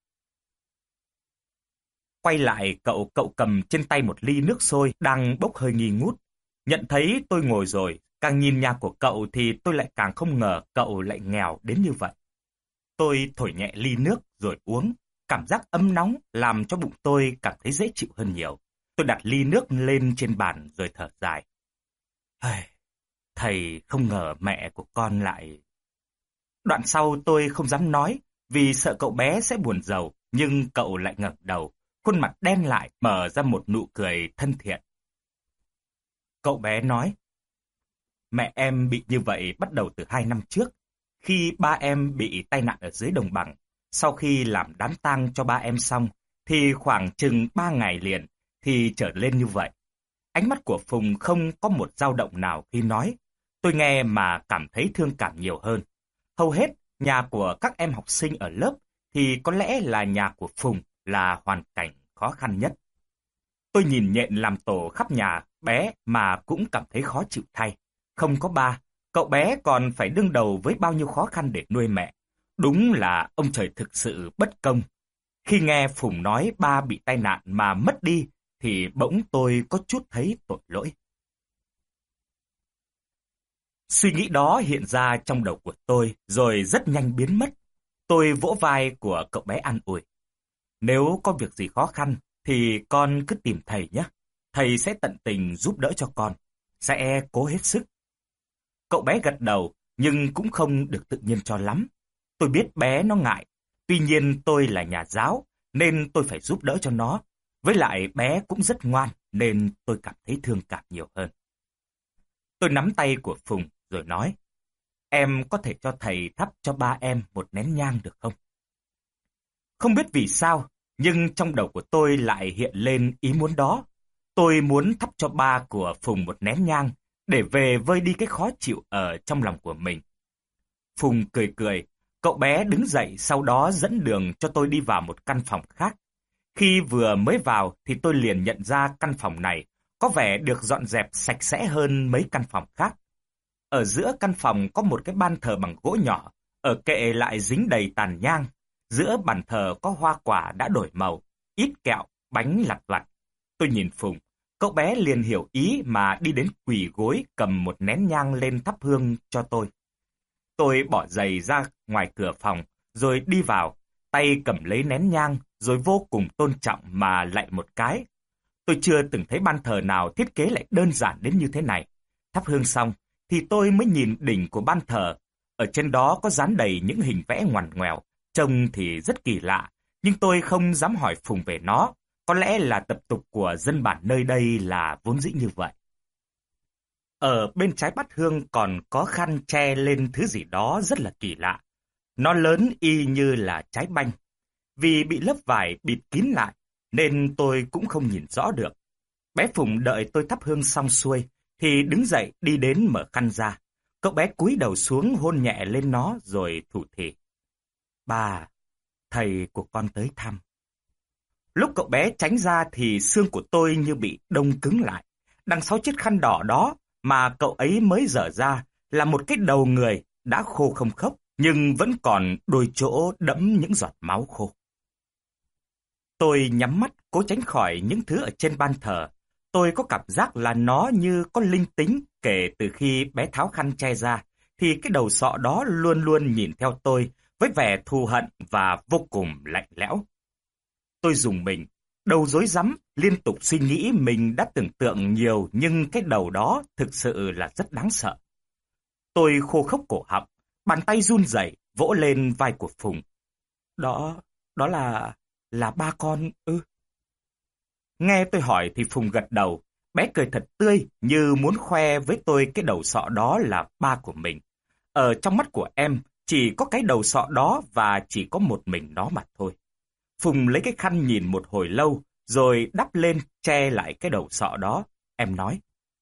Quay lại cậu cầm trên tay một ly nước sôi đang bốc hơi nghi ngút. Nhận thấy tôi ngồi rồi, càng nhìn nhà của cậu thì tôi lại càng không ngờ cậu lại nghèo đến như vậy. Tôi thổi nhẹ ly nước rồi uống. Cảm giác ấm nóng làm cho bụng tôi cảm thấy dễ chịu hơn nhiều. Tôi đặt ly nước lên trên bàn rồi thở dài. Thầy không ngờ mẹ của con lại... Đoạn sau tôi không dám nói vì sợ cậu bé sẽ buồn rầu, nhưng cậu lại ngẩng đầu, khuôn mặt đen lại mở ra một nụ cười thân thiện. Cậu bé nói: Mẹ em bị như vậy bắt đầu từ 2 năm trước, khi ba em bị tai nạn ở dưới đồng bằng. Sau khi làm đám tang cho ba em xong, thì khoảng chừng 3 ngày liền thì trở lên như vậy. Ánh mắt của Phùng không có một dao động nào khi nói. Tôi nghe mà cảm thấy thương cảm nhiều hơn. Hầu hết nhà của các em học sinh ở lớp thì có lẽ là nhà của Phùng là hoàn cảnh khó khăn nhất. Tôi nhìn nhện làm tổ khắp nhà bé mà cũng cảm thấy khó chịu thay. Không có ba, cậu bé còn phải đương đầu với bao nhiêu khó khăn để nuôi mẹ. Đúng là ông trời thực sự bất công. Khi nghe Phùng nói ba bị tai nạn mà mất đi, thì bỗng tôi có chút thấy tội lỗi. Suy nghĩ đó hiện ra trong đầu của tôi, rồi rất nhanh biến mất. Tôi vỗ vai của cậu bé an ủi. Nếu có việc gì khó khăn, thì con cứ tìm thầy nhé. Thầy sẽ tận tình giúp đỡ cho con. Sẽ cố hết sức. Cậu bé gật đầu, nhưng cũng không được tự nhiên cho lắm. Tôi biết bé nó ngại. Tuy nhiên tôi là nhà giáo, nên tôi phải giúp đỡ cho nó. Với lại bé cũng rất ngoan, nên tôi cảm thấy thương cảm nhiều hơn. Tôi nắm tay của Phùng rồi nói: Em có thể cho thầy thắp cho ba em một nén nhang được không? Không biết vì sao, nhưng trong đầu của tôi lại hiện lên ý muốn đó. Tôi muốn thắp cho ba của Phùng một nén nhang, để về vơi đi cái khó chịu ở trong lòng của mình. Phùng cười cười, cậu bé đứng dậy sau đó dẫn đường cho tôi đi vào một căn phòng khác. Khi vừa mới vào thì tôi liền nhận ra căn phòng này có vẻ được dọn dẹp sạch sẽ hơn mấy căn phòng khác. Ở giữa căn phòng có một cái ban thờ bằng gỗ nhỏ, ở kệ lại dính đầy tàn nhang. Giữa bàn thờ có hoa quả đã đổi màu, ít kẹo, bánh lặt vặt. Tôi nhìn Phùng, cậu bé liền hiểu ý mà đi đến quỳ gối cầm một nén nhang lên thắp hương cho tôi. Tôi bỏ giày ra ngoài cửa phòng, rồi đi vào, tay cầm lấy nén nhang, rồi vô cùng tôn trọng mà lạy một cái. Tôi chưa từng thấy ban thờ nào thiết kế lại đơn giản đến như thế này. Thắp hương xong, thì tôi mới nhìn đỉnh của ban thờ. Ở trên đó có dán đầy những hình vẽ ngoằn ngoèo, trông thì rất kỳ lạ, nhưng tôi không dám hỏi Phùng về nó. Có lẽ là tập tục của dân bản nơi đây là vốn dĩ như vậy. Ở bên trái bát hương còn có khăn che lên thứ gì đó rất là kỳ lạ. Nó lớn y như là trái banh. Vì bị lớp vải bịt kín lại, nên tôi cũng không nhìn rõ được. Bé Phùng đợi tôi thắp hương xong xuôi, thì đứng dậy đi đến mở khăn ra. Cậu bé cúi đầu xuống hôn nhẹ lên nó rồi thủ thỉ. Bà, thầy của con tới thăm. Lúc cậu bé tránh ra thì xương của tôi như bị đông cứng lại. Đằng sau chiếc khăn đỏ đó mà cậu ấy mới dở ra là một cái đầu người, đã khô không khốc, nhưng vẫn còn đôi chỗ đẫm những giọt máu khô. Tôi nhắm mắt cố tránh khỏi những thứ ở trên ban thờ. Tôi có cảm giác là nó như có linh tính. Kể từ khi bé tháo khăn che ra, thì cái đầu sọ đó luôn luôn nhìn theo tôi với vẻ thù hận và vô cùng lạnh lẽo. Tôi rùng mình, đầu rối rắm, liên tục suy nghĩ mình đã tưởng tượng nhiều, nhưng cái đầu đó thực sự là rất đáng sợ. Tôi khô khốc cổ họng, bàn tay run rẩy vỗ lên vai của Phùng. Đó là ba con ư? Nghe tôi hỏi thì Phùng gật đầu, bé cười thật tươi như muốn khoe với tôi cái đầu sọ đó là ba của mình. Ở trong mắt của em chỉ có cái đầu sọ đó và chỉ có một mình nó mà thôi. Phùng lấy cái khăn nhìn một hồi lâu, rồi đắp lên che lại cái đầu sọ đó. Em nói,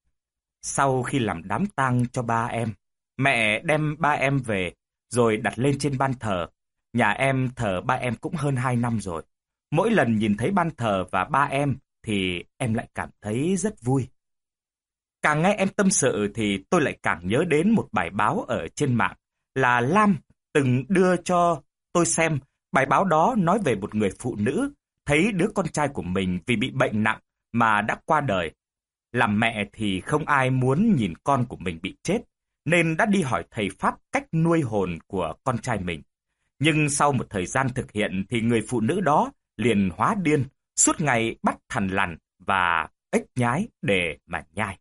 sau khi làm đám tang cho ba em, mẹ đem ba em về, rồi đặt lên trên ban thờ. Nhà em thờ ba em cũng hơn 2 năm rồi. Mỗi lần nhìn thấy ban thờ và ba em, thì em lại cảm thấy rất vui. Càng nghe em tâm sự thì tôi lại càng nhớ đến một bài báo ở trên mạng, là Lam từng đưa cho tôi xem. Bài báo đó nói về một người phụ nữ thấy đứa con trai của mình vì bị bệnh nặng mà đã qua đời. Làm mẹ thì không ai muốn nhìn con của mình bị chết, nên đã đi hỏi thầy Pháp cách nuôi hồn của con trai mình. Nhưng sau một thời gian thực hiện thì người phụ nữ đó liền hóa điên, suốt ngày bắt thằn lằn và ếch nhái để mà nhai.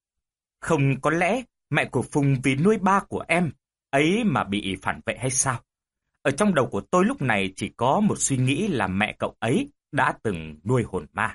Không có lẽ mẹ của Phùng vì nuôi ba của em ấy mà bị phản vệ hay sao? Ở trong đầu của tôi lúc này chỉ có một suy nghĩ là mẹ cậu ấy đã từng nuôi hồn ma.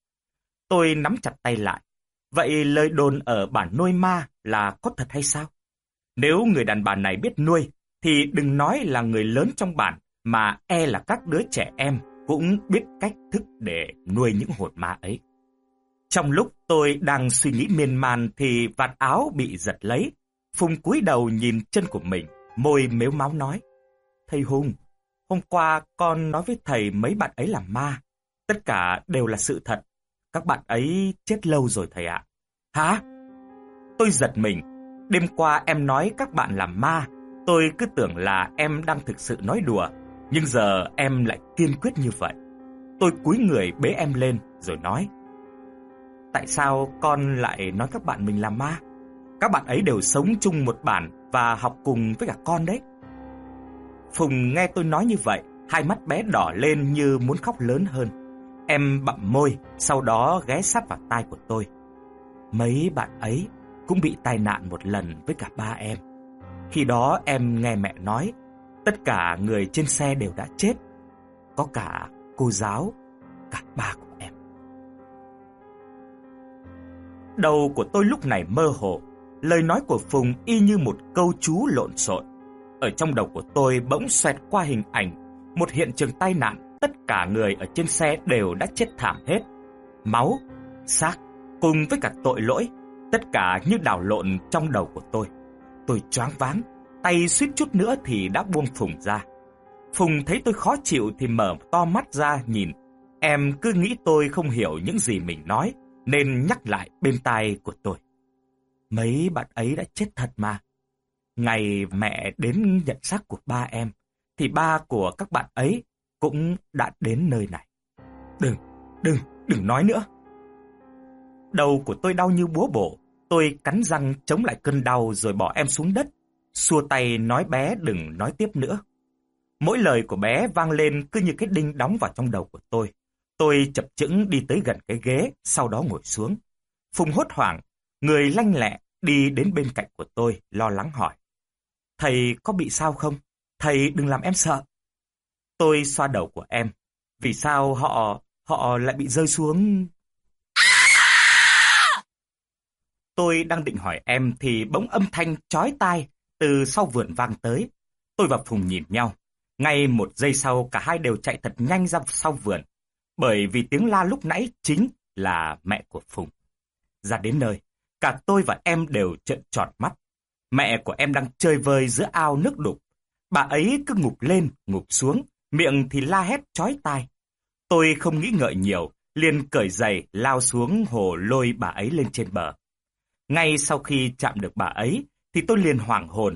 Tôi nắm chặt tay lại. Vậy lời đồn ở bản nuôi ma là có thật hay sao? Nếu người đàn bà này biết nuôi, thì đừng nói là người lớn trong bản, mà e là các đứa trẻ em cũng biết cách thức để nuôi những hồn ma ấy. Trong lúc tôi đang suy nghĩ miên man thì vạt áo bị giật lấy. Phùng cúi đầu nhìn chân của mình, môi mếu máo nói, thầy Hùng, hôm qua con nói với thầy mấy bạn ấy là ma. Tất cả đều là sự thật. Các bạn ấy chết lâu rồi thầy ạ. Hả? Tôi giật mình. Đêm qua em nói các bạn là ma. Tôi cứ tưởng là em đang thực sự nói đùa. Nhưng giờ em lại kiên quyết như vậy. Tôi cúi người bế em lên rồi nói, tại sao con lại nói các bạn mình là ma? Các bạn ấy đều sống chung một bản và học cùng với cả con đấy. Phùng nghe tôi nói như vậy, hai mắt bé đỏ lên như muốn khóc lớn hơn. Em bặm môi, sau đó ghé sát vào tai của tôi. Mấy bạn ấy cũng bị tai nạn một lần với cả ba em. Khi đó em nghe mẹ nói, tất cả người trên xe đều đã chết. Có cả cô giáo, cả ba của em. Đầu của tôi lúc này mơ hồ. Lời nói của Phùng y như một câu chú lộn xộn. Ở trong đầu của tôi bỗng xoẹt qua hình ảnh một hiện trường tai nạn. Tất cả người ở trên xe đều đã chết thảm hết. Máu, xác cùng với cả tội lỗi, tất cả như đảo lộn trong đầu của tôi. Tôi choáng váng, tay suýt chút nữa thì đã buông Phùng ra. Phùng thấy tôi khó chịu thì mở to mắt ra nhìn. Em cứ nghĩ tôi không hiểu những gì mình nói, nên nhắc lại bên tai của tôi. Mấy bạn ấy đã chết thật mà. Ngày mẹ đến nhận xác của ba em, thì ba của các bạn ấy cũng đã đến nơi này. Đừng nói nữa. Đầu của tôi đau như búa bổ. Tôi cắn răng chống lại cơn đau rồi bỏ em xuống đất, xua tay nói bé đừng nói tiếp nữa. Mỗi lời của bé vang lên cứ như cái đinh đóng vào trong đầu của tôi. Tôi chập chững đi tới gần cái ghế, sau đó ngồi xuống. Phùng hốt hoảng, người lanh lẹ đi đến bên cạnh của tôi, lo lắng hỏi. Thầy có bị sao không? Thầy đừng làm em sợ. Tôi xoa đầu của em. Vì sao họ lại bị rơi xuống? Tôi đang định hỏi em thì bỗng âm thanh chói tai từ sau vườn vang tới. Tôi và Phùng nhìn nhau. Ngay một giây sau cả hai đều chạy thật nhanh ra sau vườn. Bởi vì tiếng la lúc nãy chính là mẹ của Phùng. Ra đến nơi, cả tôi và em đều trợn tròn mắt. Mẹ của em đang chơi vơi giữa ao nước đục. Bà ấy cứ ngụp lên, ngụp xuống, miệng thì la hét chói tai. Tôi không nghĩ ngợi nhiều, liền cởi giày lao xuống hồ lôi bà ấy lên trên bờ. Ngay sau khi chạm được bà ấy, thì tôi liền hoảng hồn.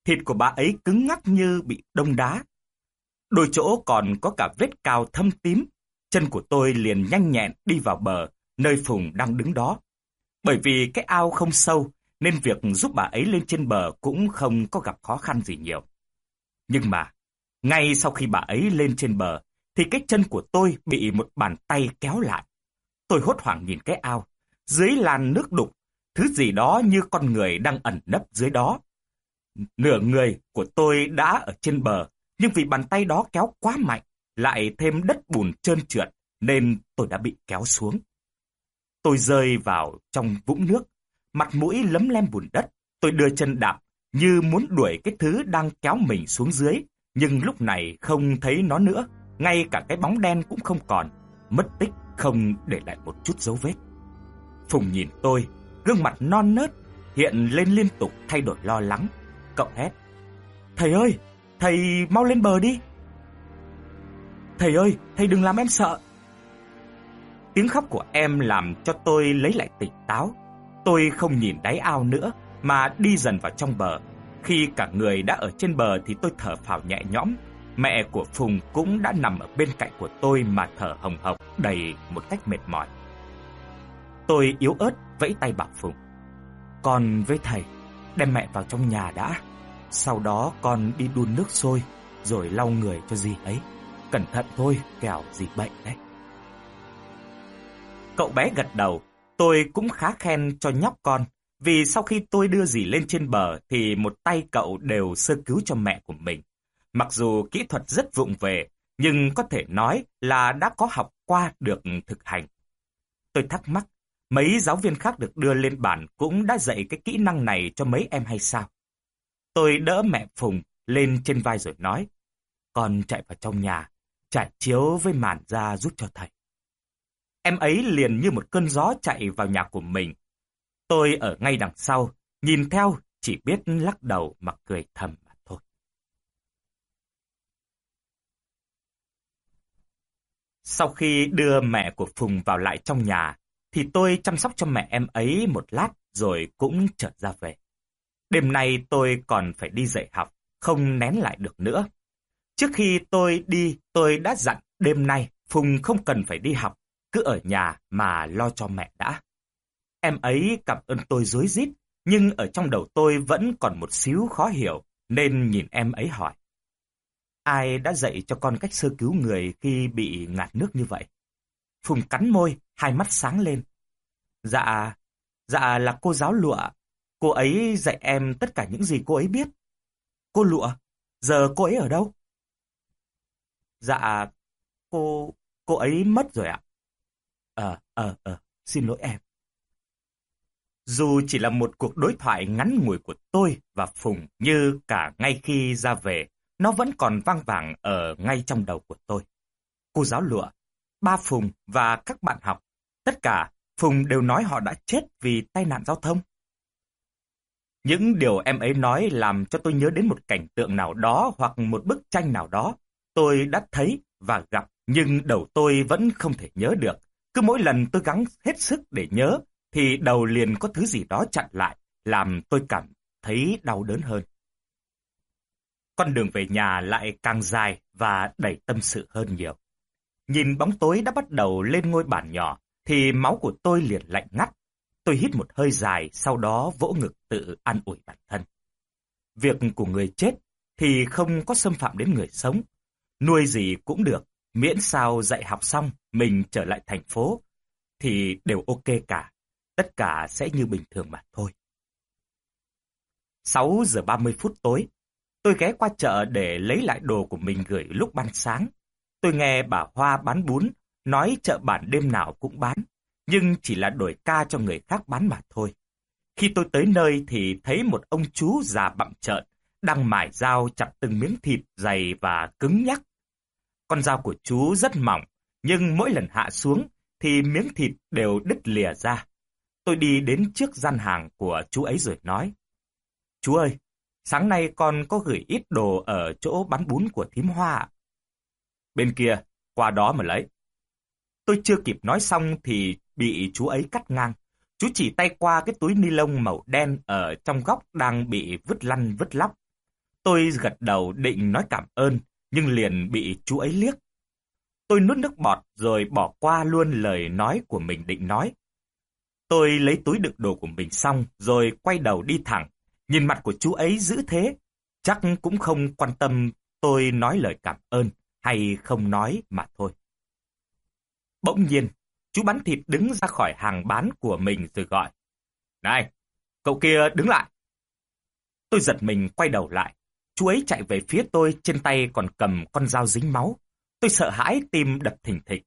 Thịt của bà ấy cứng ngắc như bị đông đá. Đôi chỗ còn có cả vết cào thâm tím. Chân của tôi liền nhanh nhẹn đi vào bờ, nơi Phùng đang đứng đó. Bởi vì cái ao không sâu, nên việc giúp bà ấy lên trên bờ cũng không có gặp khó khăn gì nhiều. Nhưng mà, ngay sau khi bà ấy lên trên bờ, thì cái chân của tôi bị một bàn tay kéo lại. Tôi hốt hoảng nhìn cái ao. Dưới làn nước đục, thứ gì đó như con người đang ẩn nấp dưới đó. Nửa người của tôi đã ở trên bờ, nhưng vì bàn tay đó kéo quá mạnh, lại thêm đất bùn trơn trượt, nên tôi đã bị kéo xuống. Tôi rơi vào trong vũng nước, mặt mũi lấm lem bùn đất. Tôi đưa chân đạp, như muốn đuổi cái thứ đang kéo mình xuống dưới, nhưng lúc này không thấy nó nữa. Ngay cả cái bóng đen cũng không còn, mất tích không để lại một chút dấu vết. Phùng nhìn tôi, gương mặt non nớt, hiện lên liên tục thay đổi lo lắng. Cậu hét: "Thầy ơi, thầy mau lên bờ đi. Thầy ơi, thầy đừng làm em sợ." Tiếng khóc của em làm cho tôi lấy lại tỉnh táo. Tôi không nhìn đáy ao nữa, mà đi dần vào trong bờ. Khi cả người đã ở trên bờ thì tôi thở phào nhẹ nhõm. Mẹ của Phùng cũng đã nằm ở bên cạnh của tôi mà thở hồng hộc đầy một cách mệt mỏi. Tôi yếu ớt vẫy tay bảo Phùng: "Con với thầy đem mẹ vào trong nhà đã. Sau đó con đi đun nước sôi rồi lau người cho dì ấy. Cẩn thận thôi, kẻo dì bệnh đấy." Cậu bé gật đầu. Tôi cũng khá khen cho nhóc con, vì sau khi tôi đưa dì lên trên bờ thì một tay cậu đều sơ cứu cho mẹ của mình. Mặc dù kỹ thuật rất vụng về, nhưng có thể nói là đã có học qua được thực hành. Tôi thắc mắc, mấy giáo viên khác được đưa lên bản cũng đã dạy cái kỹ năng này cho mấy em hay sao? Tôi đỡ mẹ Phùng lên trên vai rồi nói: "Con chạy vào trong nhà, trải chiếu với màn ra giúp cho thầy." Em ấy liền như một cơn gió chạy vào nhà của mình. Tôi ở ngay đằng sau, nhìn theo chỉ biết lắc đầu mà cười thầm mà thôi. Sau khi đưa mẹ của Phùng vào lại trong nhà, thì tôi chăm sóc cho mẹ em ấy một lát rồi cũng trở ra về. Đêm nay tôi còn phải đi dạy học, không nén lại được nữa. Trước khi tôi đi, tôi đã dặn đêm nay Phùng không cần phải đi học, cứ ở nhà mà lo cho mẹ đã. Em ấy cảm ơn tôi rối rít, nhưng ở trong đầu tôi vẫn còn một xíu khó hiểu, nên nhìn em ấy hỏi: "Ai đã dạy cho con cách sơ cứu người khi bị ngạt nước như vậy?" Phùng cắn môi, hai mắt sáng lên. Dạ là cô giáo Lụa. Cô ấy dạy em tất cả những gì cô ấy biết." "Cô Lụa? Giờ cô ấy ở đâu?" "Dạ, cô ấy mất rồi ạ." Xin lỗi em." Dù chỉ là một cuộc đối thoại ngắn ngủi của tôi và Phùng, như cả ngay khi ra về, nó vẫn còn vang vẳng ở ngay trong đầu của tôi. Cô giáo Lụa, ba Phùng và các bạn học, tất cả Phùng đều nói họ đã chết vì tai nạn giao thông. Những điều em ấy nói làm cho tôi nhớ đến một cảnh tượng nào đó hoặc một bức tranh nào đó tôi đã thấy và gặp, nhưng đầu tôi vẫn không thể nhớ được. Cứ mỗi lần tôi gắng hết sức để nhớ, thì đầu liền có thứ gì đó chặn lại, làm tôi cảm thấy đau đớn hơn. Con đường về nhà lại càng dài và đầy tâm sự hơn nhiều. Nhìn bóng tối đã bắt đầu lên ngôi bản nhỏ, thì máu của tôi liền lạnh ngắt. Tôi hít một hơi dài, sau đó vỗ ngực tự an ủi bản thân. Việc của người chết thì không có xâm phạm đến người sống. Nuôi gì cũng được, miễn sao dạy học xong, mình trở lại thành phố, thì đều ok cả. Tất cả sẽ như bình thường mà thôi. 6 giờ 30 phút tối, tôi ghé qua chợ để lấy lại đồ của mình gửi lúc ban sáng. Tôi nghe bà Hoa bán bún, nói chợ bản đêm nào cũng bán, nhưng chỉ là đổi ca cho người khác bán mà thôi. Khi tôi tới nơi thì thấy một ông chú già bặm trợn, đang mài dao chặt từng miếng thịt dày và cứng nhắc. Con dao của chú rất mỏng, nhưng mỗi lần hạ xuống thì miếng thịt đều đứt lìa ra. Tôi đi đến trước gian hàng của chú ấy rồi nói: "Chú ơi, sáng nay con có gửi ít đồ ở chỗ bán bún của thím Hoa ạ." "Bên kia, qua đó mà lấy." Tôi chưa kịp nói xong thì bị chú ấy cắt ngang. Chú chỉ tay qua cái túi ni lông màu đen ở trong góc đang bị vứt lăn vứt lóc. Tôi gật đầu định nói cảm ơn, nhưng liền bị chú ấy liếc. Tôi nuốt nước bọt rồi bỏ qua luôn lời nói của mình định nói. Tôi lấy túi đựng đồ của mình xong rồi quay đầu đi thẳng. Nhìn mặt của chú ấy dữ thế, chắc cũng không quan tâm tôi nói lời cảm ơn hay không nói mà thôi. Bỗng nhiên, chú bán thịt đứng ra khỏi hàng bán của mình rồi gọi. Này, cậu kia đứng lại. Tôi giật mình quay đầu lại. Chú ấy chạy về phía tôi, trên tay còn cầm con dao dính máu. Tôi sợ hãi, tim đập thình thịch.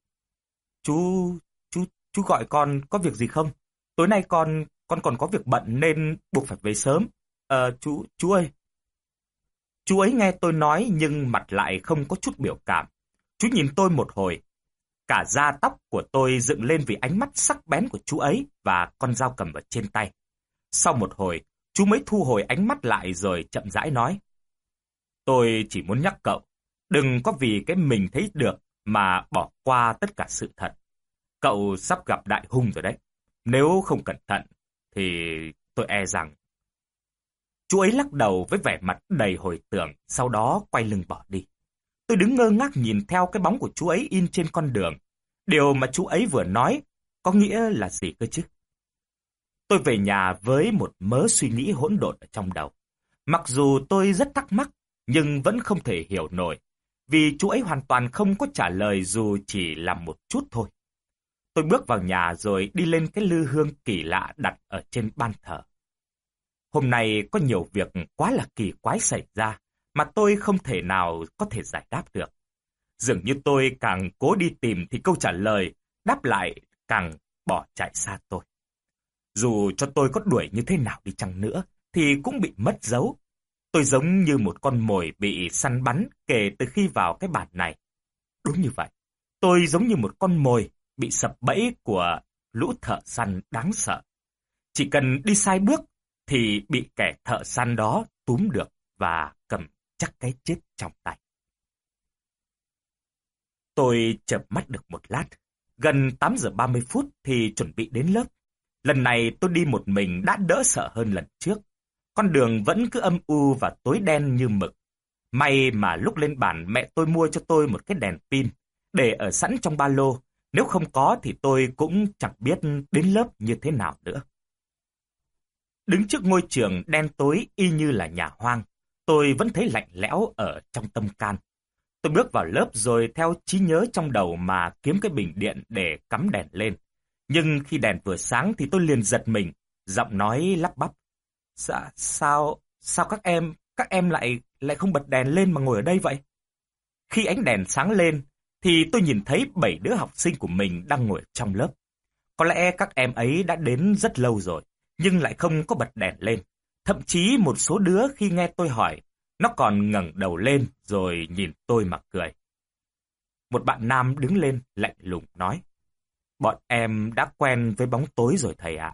Chú gọi con có việc gì không? Tối nay con còn có việc bận nên buộc phải về sớm. Chú ơi. Chú ấy nghe tôi nói nhưng mặt lại không có chút biểu cảm. Chú nhìn tôi một hồi. Cả da tóc của tôi dựng lên vì ánh mắt sắc bén của chú ấy và con dao cầm ở trên tay. Sau một hồi, chú mới thu hồi ánh mắt lại rồi chậm rãi nói. Tôi chỉ muốn nhắc cậu, đừng có vì cái mình thấy được mà bỏ qua tất cả sự thật. Cậu sắp gặp đại hung rồi đấy. Nếu không cẩn thận, thì tôi e rằng... Chú ấy lắc đầu với vẻ mặt đầy hồi tưởng, sau đó quay lưng bỏ đi. Tôi đứng ngơ ngác nhìn theo cái bóng của chú ấy in trên con đường. Điều mà chú ấy vừa nói có nghĩa là gì cơ chứ? Tôi về nhà với một mớ suy nghĩ hỗn độn ở trong đầu. Mặc dù tôi rất thắc mắc, nhưng vẫn không thể hiểu nổi, vì chú ấy hoàn toàn không có trả lời dù chỉ là một chút thôi. Tôi bước vào nhà rồi đi lên cái lư hương kỳ lạ đặt ở trên ban thờ. Hôm nay có nhiều việc quá là kỳ quái xảy ra mà tôi không thể nào có thể giải đáp được. Dường như tôi càng cố đi tìm thì câu trả lời đáp lại càng bỏ chạy xa tôi. Dù cho tôi có đuổi như thế nào đi chăng nữa thì cũng bị mất dấu. Tôi giống như một con mồi bị săn bắn kể từ khi vào cái bản này. Đúng như vậy, tôi giống như một con mồi bị sập bẫy của lũ thợ săn đáng sợ. Chỉ cần đi sai bước thì bị kẻ thợ săn đó túm được và cầm chắc cái chết trong tay. Tôi chợp mắt được một lát. Gần 8 giờ 30 phút thì chuẩn bị đến lớp. Lần này tôi đi một mình đã đỡ sợ hơn lần trước. Con đường vẫn cứ âm u và tối đen như mực. May mà lúc lên bản mẹ tôi mua cho tôi một cái đèn pin để ở sẵn trong ba lô. Nếu không có thì tôi cũng chẳng biết đến lớp như thế nào nữa. Đứng trước ngôi trường đen tối y như là nhà hoang, tôi vẫn thấy lạnh lẽo ở trong tâm can. Tôi bước vào lớp rồi theo trí nhớ trong đầu mà kiếm cái bình điện để cắm đèn lên. Nhưng khi đèn vừa sáng thì tôi liền giật mình, giọng nói lắp bắp. Sao các em lại không bật đèn lên mà ngồi ở đây vậy? Khi ánh đèn sáng lên thì tôi nhìn thấy 7 đứa học sinh của mình đang ngồi trong lớp. Có lẽ các em ấy đã đến rất lâu rồi, nhưng lại không có bật đèn lên. Thậm chí một số đứa khi nghe tôi hỏi, nó còn ngẩng đầu lên rồi nhìn tôi mà cười. Một bạn nam đứng lên lạnh lùng nói. Bọn em đã quen với bóng tối rồi thầy ạ.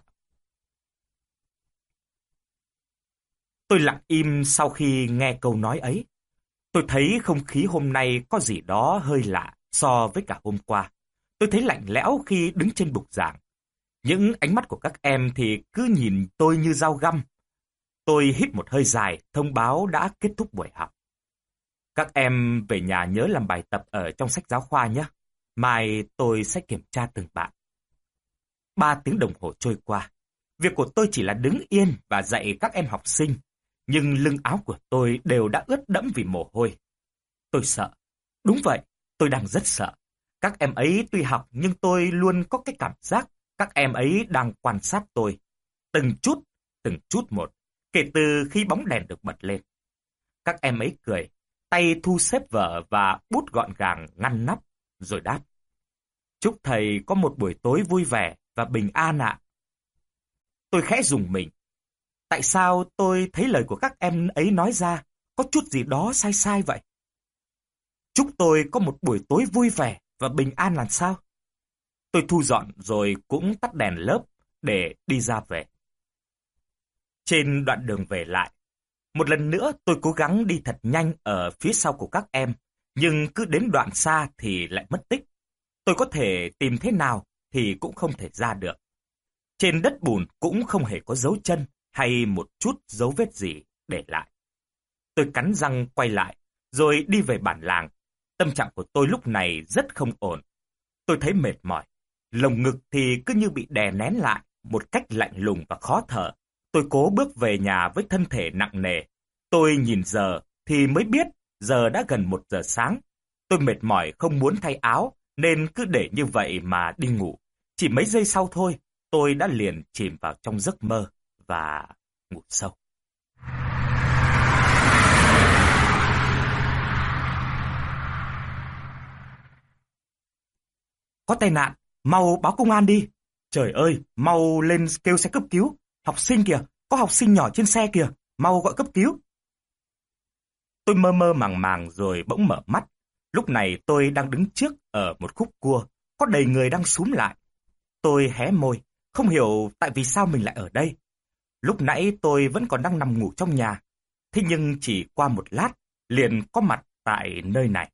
Tôi lặng im sau khi nghe câu nói ấy. Tôi thấy không khí hôm nay có gì đó hơi lạ so với cả hôm qua. Tôi thấy lạnh lẽo khi đứng trên bục giảng. Những ánh mắt của các em thì cứ nhìn tôi như dao găm. Tôi hít một hơi dài, thông báo đã kết thúc buổi học. Các em về nhà nhớ làm bài tập ở trong sách giáo khoa nhé. Mai tôi sẽ kiểm tra từng bạn. 3 tiếng đồng hồ trôi qua. Việc của tôi chỉ là đứng yên và dạy các em học sinh. Nhưng lưng áo của tôi đều đã ướt đẫm vì mồ hôi. Tôi sợ. Đúng vậy, tôi đang rất sợ. Các em ấy tuy học nhưng tôi luôn có cái cảm giác các em ấy đang quan sát tôi. Từng chút một, kể từ khi bóng đèn được bật lên. Các em ấy cười, tay thu xếp vở và bút gọn gàng ngăn nắp, rồi đáp. Chúc thầy có một buổi tối vui vẻ và bình an ạ. Tôi khẽ rùng mình. Tại sao tôi thấy lời của các em ấy nói ra có chút gì đó sai sai vậy? Chúc tôi có một buổi tối vui vẻ và bình an làm sao? Tôi thu dọn rồi cũng tắt đèn lớp để đi ra về. Trên đoạn đường về lại, một lần nữa tôi cố gắng đi thật nhanh ở phía sau của các em, nhưng cứ đến đoạn xa thì lại mất tích. Tôi có thể tìm thế nào thì cũng không thể ra được. Trên đất bùn cũng không hề có dấu chân hay một chút dấu vết gì để lại. Tôi cắn răng quay lại, rồi đi về bản làng. Tâm trạng của tôi lúc này rất không ổn. Tôi thấy mệt mỏi. Lồng ngực thì cứ như bị đè nén lại, một cách lạnh lùng và khó thở. Tôi cố bước về nhà với thân thể nặng nề. Tôi nhìn giờ thì mới biết giờ đã gần 1 giờ sáng. Tôi mệt mỏi không muốn thay áo, nên cứ để như vậy mà đi ngủ. Chỉ mấy giây sau thôi, tôi đã liền chìm vào trong giấc mơ và ngủ sâu. Có tai nạn, mau báo công an đi. Trời ơi, mau lên kêu xe cấp cứu. Học sinh kìa, có học sinh nhỏ trên xe kìa, mau gọi cấp cứu. Tôi mơ mơ màng màng rồi bỗng mở mắt. Lúc này tôi đang đứng trước ở một khúc cua, có đầy người đang xúm lại. Tôi hé môi, không hiểu tại vì sao mình lại ở đây. Lúc nãy tôi vẫn còn đang nằm ngủ trong nhà, thế nhưng chỉ qua một lát, liền có mặt tại nơi này.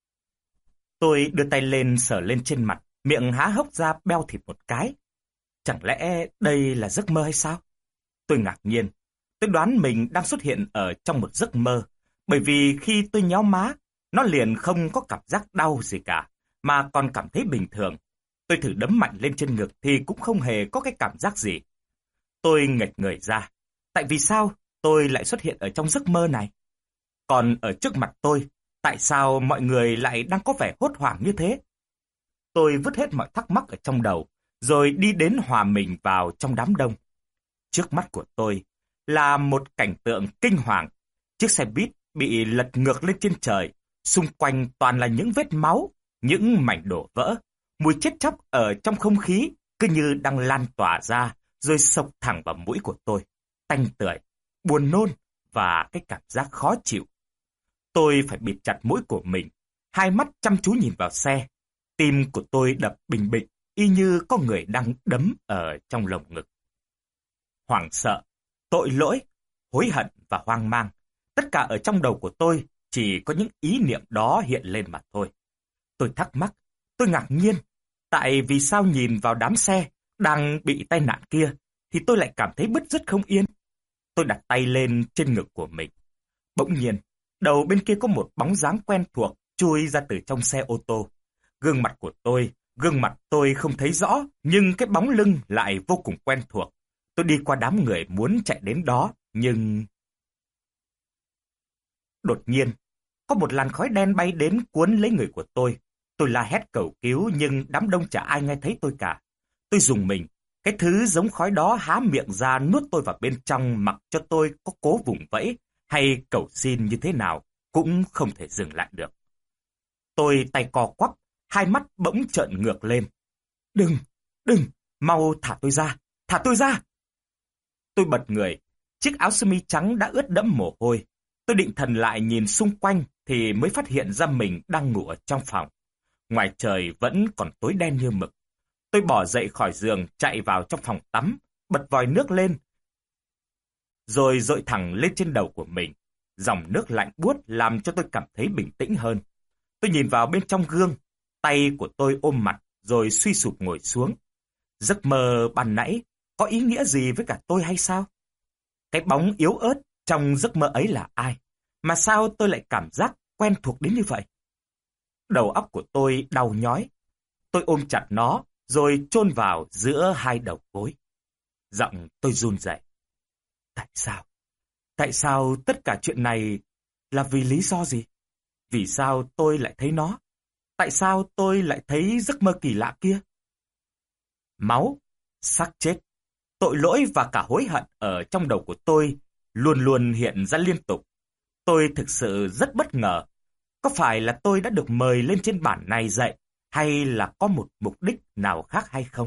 Tôi đưa tay lên sờ lên trên mặt, miệng há hốc ra beo thịt một cái. Chẳng lẽ đây là giấc mơ hay sao? Tôi ngạc nhiên. Tôi đoán mình đang xuất hiện ở trong một giấc mơ, bởi vì khi tôi nhéo má, nó liền không có cảm giác đau gì cả, mà còn cảm thấy bình thường. Tôi thử đấm mạnh lên trên ngực thì cũng không hề có cái cảm giác gì. Tôi nghệch người ra. Tại vì sao tôi lại xuất hiện ở trong giấc mơ này? Còn ở trước mặt tôi, tại sao mọi người lại đang có vẻ hốt hoảng như thế? Tôi vứt hết mọi thắc mắc ở trong đầu, rồi đi đến hòa mình vào trong đám đông. Trước mắt của tôi là một cảnh tượng kinh hoàng. Chiếc xe buýt bị lật ngược lên trên trời, xung quanh toàn là những vết máu, những mảnh đổ vỡ. Mùi chết chóc ở trong không khí cứ như đang lan tỏa ra, rồi xộc thẳng vào mũi của tôi. Tanh tưởi, buồn nôn và cái cảm giác khó chịu. Tôi phải bịt chặt mũi của mình, hai mắt chăm chú nhìn vào xe. Tim của tôi đập bình bịch, y như có người đang đấm ở trong lồng ngực. Hoảng sợ, tội lỗi, hối hận và hoang mang. Tất cả ở trong đầu của tôi chỉ có những ý niệm đó hiện lên mà thôi. Tôi thắc mắc, tôi ngạc nhiên. Tại vì sao nhìn vào đám xe đang bị tai nạn kia thì tôi lại cảm thấy bứt rứt không yên. Tôi đặt tay lên trên ngực của mình. Bỗng nhiên, đầu bên kia có một bóng dáng quen thuộc chui ra từ trong xe ô tô. Gương mặt tôi không thấy rõ, nhưng cái bóng lưng lại vô cùng quen thuộc. Tôi đi qua đám người muốn chạy đến đó, nhưng... Đột nhiên, có một làn khói đen bay đến cuốn lấy người của tôi. Tôi la hét cầu cứu nhưng đám đông chả ai nghe thấy tôi cả. Tôi rùng mình, cái thứ giống khói đó há miệng ra nuốt tôi vào bên trong, mặc cho tôi có cố vùng vẫy hay cầu xin như thế nào cũng không thể dừng lại được. Tôi tay co quắp, hai mắt bỗng trợn ngược lên. Đừng, mau thả tôi ra, thả tôi ra. Tôi bật người, chiếc áo sơ mi trắng đã ướt đẫm mồ hôi. Tôi định thần lại nhìn xung quanh thì mới phát hiện ra mình đang ngủ ở trong phòng. Ngoài trời vẫn còn tối đen như mực. Tôi bỏ dậy khỏi giường, chạy vào trong phòng tắm, bật vòi nước lên, rồi dội thẳng lên trên đầu của mình. Dòng nước lạnh buốt làm cho tôi cảm thấy bình tĩnh hơn. Tôi nhìn vào bên trong gương, tay của tôi ôm mặt rồi suy sụp ngồi xuống. Giấc mơ ban nãy có ý nghĩa gì với cả tôi hay sao? Cái bóng yếu ớt trong giấc mơ ấy là ai? Mà sao tôi lại cảm giác quen thuộc đến như vậy? Đầu óc của tôi đau nhói. Tôi ôm chặt nó rồi chôn vào giữa hai đầu gối. Giọng tôi run rẩy. Tại sao? Tại sao tất cả chuyện này là vì lý do gì? Vì sao tôi lại thấy nó? Tại sao tôi lại thấy giấc mơ kỳ lạ kia? Máu, xác chết, tội lỗi và cả hối hận ở trong đầu của tôi luôn luôn hiện ra liên tục. Tôi thực sự rất bất ngờ. Có phải là tôi đã được mời lên trên bản này dạy, hay là có một mục đích nào khác hay không?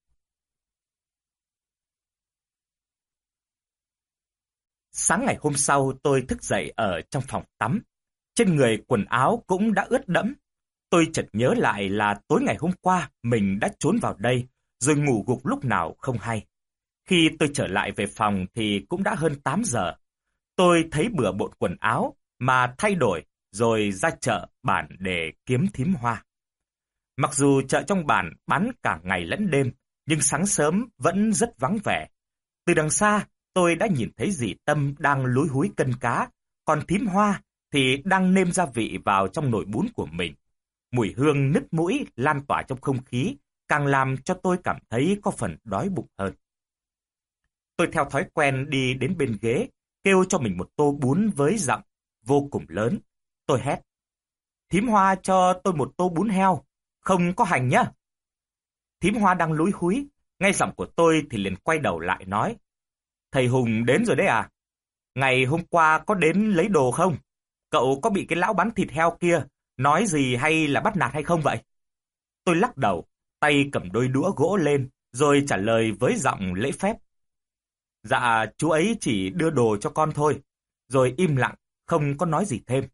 Sáng ngày hôm sau tôi thức dậy ở trong phòng tắm. Trên người quần áo cũng đã ướt đẫm. Tôi chợt nhớ lại là tối ngày hôm qua mình đã trốn vào đây, rồi ngủ gục lúc nào không hay. Khi tôi trở lại về phòng thì cũng đã hơn 8 giờ. Tôi thấy bừa bộn quần áo mà thay đổi rồi ra chợ bản để kiếm thím hoa. Mặc dù chợ trong bản bán cả ngày lẫn đêm, nhưng sáng sớm vẫn rất vắng vẻ. Từ đằng xa, tôi đã nhìn thấy dì Tâm đang lúi húi cân cá, còn thím Hoa thì đang nêm gia vị vào trong nồi bún của mình. Mùi hương nứt mũi lan tỏa trong không khí, càng làm cho tôi cảm thấy có phần đói bụng hơn. Tôi theo thói quen đi đến bên ghế, kêu cho mình một tô bún với giọng vô cùng lớn. Tôi hét: "Thím Hoa cho tôi một tô bún heo, không có hành nhá." Thím Hoa đang lúi húi, nghe giọng của tôi thì liền quay đầu lại nói: "Thầy Hùng đến rồi đấy à? Ngày hôm qua có đến lấy đồ không? Cậu có bị cái lão bán thịt heo kia nói gì hay là bắt nạt hay không vậy?" Tôi lắc đầu, tay cầm đôi đũa gỗ lên, rồi trả lời với giọng lễ phép: "Dạ, chú ấy chỉ đưa đồ cho con thôi." Rồi im lặng, không có nói gì thêm.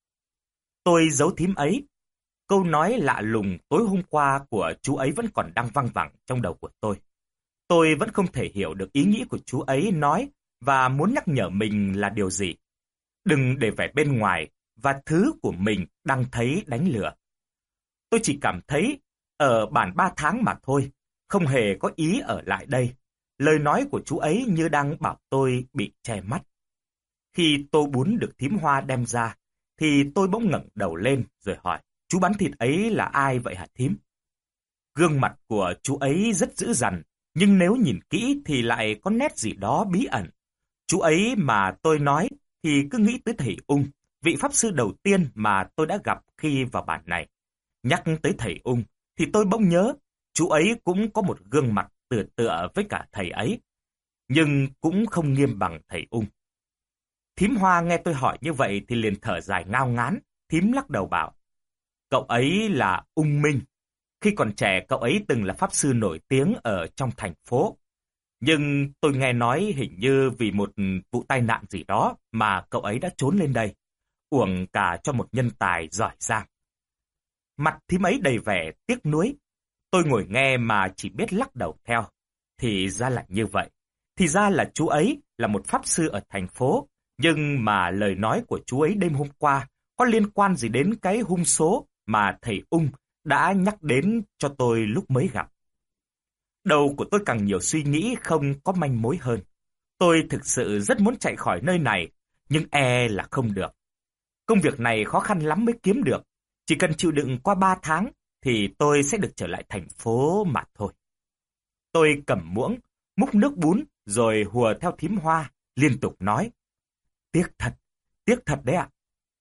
Tôi giấu thím ấy. Câu nói lạ lùng tối hôm qua của chú ấy vẫn còn đang văng vẳng trong đầu của tôi. Tôi vẫn không thể hiểu được ý nghĩ của chú ấy nói và muốn nhắc nhở mình là điều gì. Đừng để vẻ bên ngoài và thứ của mình đang thấy đánh lừa. Tôi chỉ cảm thấy ở bản 3 tháng mà thôi, không hề có ý ở lại đây. Lời nói của chú ấy như đang bảo tôi bị che mắt. Khi tô bún được thím Hoa đem ra, thì tôi bỗng ngẩng đầu lên rồi hỏi: "Chú bán thịt ấy là ai vậy hả thím?" Gương mặt của chú ấy rất dữ dằn, nhưng nếu nhìn kỹ thì lại có nét gì đó bí ẩn. Chú ấy mà tôi nói thì cứ nghĩ tới thầy Ung, vị pháp sư đầu tiên mà tôi đã gặp khi vào bản này. Nhắc tới thầy Ung thì tôi bỗng nhớ, chú ấy cũng có một gương mặt tựa tựa với cả thầy ấy, nhưng cũng không nghiêm bằng thầy Ung. Thím Hoa nghe tôi hỏi như vậy thì liền thở dài ngao ngán. Thím lắc đầu bảo: "Cậu ấy là Ung Minh. Khi còn trẻ cậu ấy từng là pháp sư nổi tiếng ở trong thành phố. Nhưng tôi nghe nói hình như vì một vụ tai nạn gì đó mà cậu ấy đã trốn lên đây. Uổng cả cho một nhân tài giỏi giang." Mặt thím ấy đầy vẻ tiếc nuối. Tôi ngồi nghe mà chỉ biết lắc đầu theo. Thì ra là như vậy. Thì ra là chú ấy là một pháp sư ở thành phố. Nhưng mà lời nói của chú ấy đêm hôm qua có liên quan gì đến cái hung số mà thầy Ung đã nhắc đến cho tôi lúc mới gặp. Đầu của tôi càng nhiều suy nghĩ không có manh mối hơn. Tôi thực sự rất muốn chạy khỏi nơi này, nhưng e là không được. Công việc này khó khăn lắm mới kiếm được. Chỉ cần chịu đựng qua 3 tháng thì tôi sẽ được trở lại thành phố mà thôi. Tôi cầm muỗng, múc nước bún rồi hùa theo thím Hoa, liên tục nói: tiếc thật đấy ạ."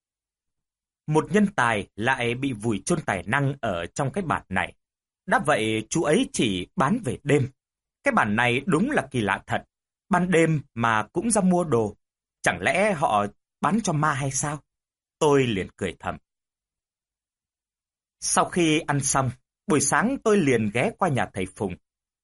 Một nhân tài lại bị vùi chôn tài năng ở trong cái bản này. Đã vậy chú ấy chỉ bán về đêm. Cái bản này đúng là kỳ lạ thật. Ban đêm mà cũng ra mua đồ. Chẳng lẽ họ bán cho ma hay sao? Tôi liền cười thầm. Sau khi ăn xong, buổi sáng tôi liền ghé qua nhà thầy Phùng.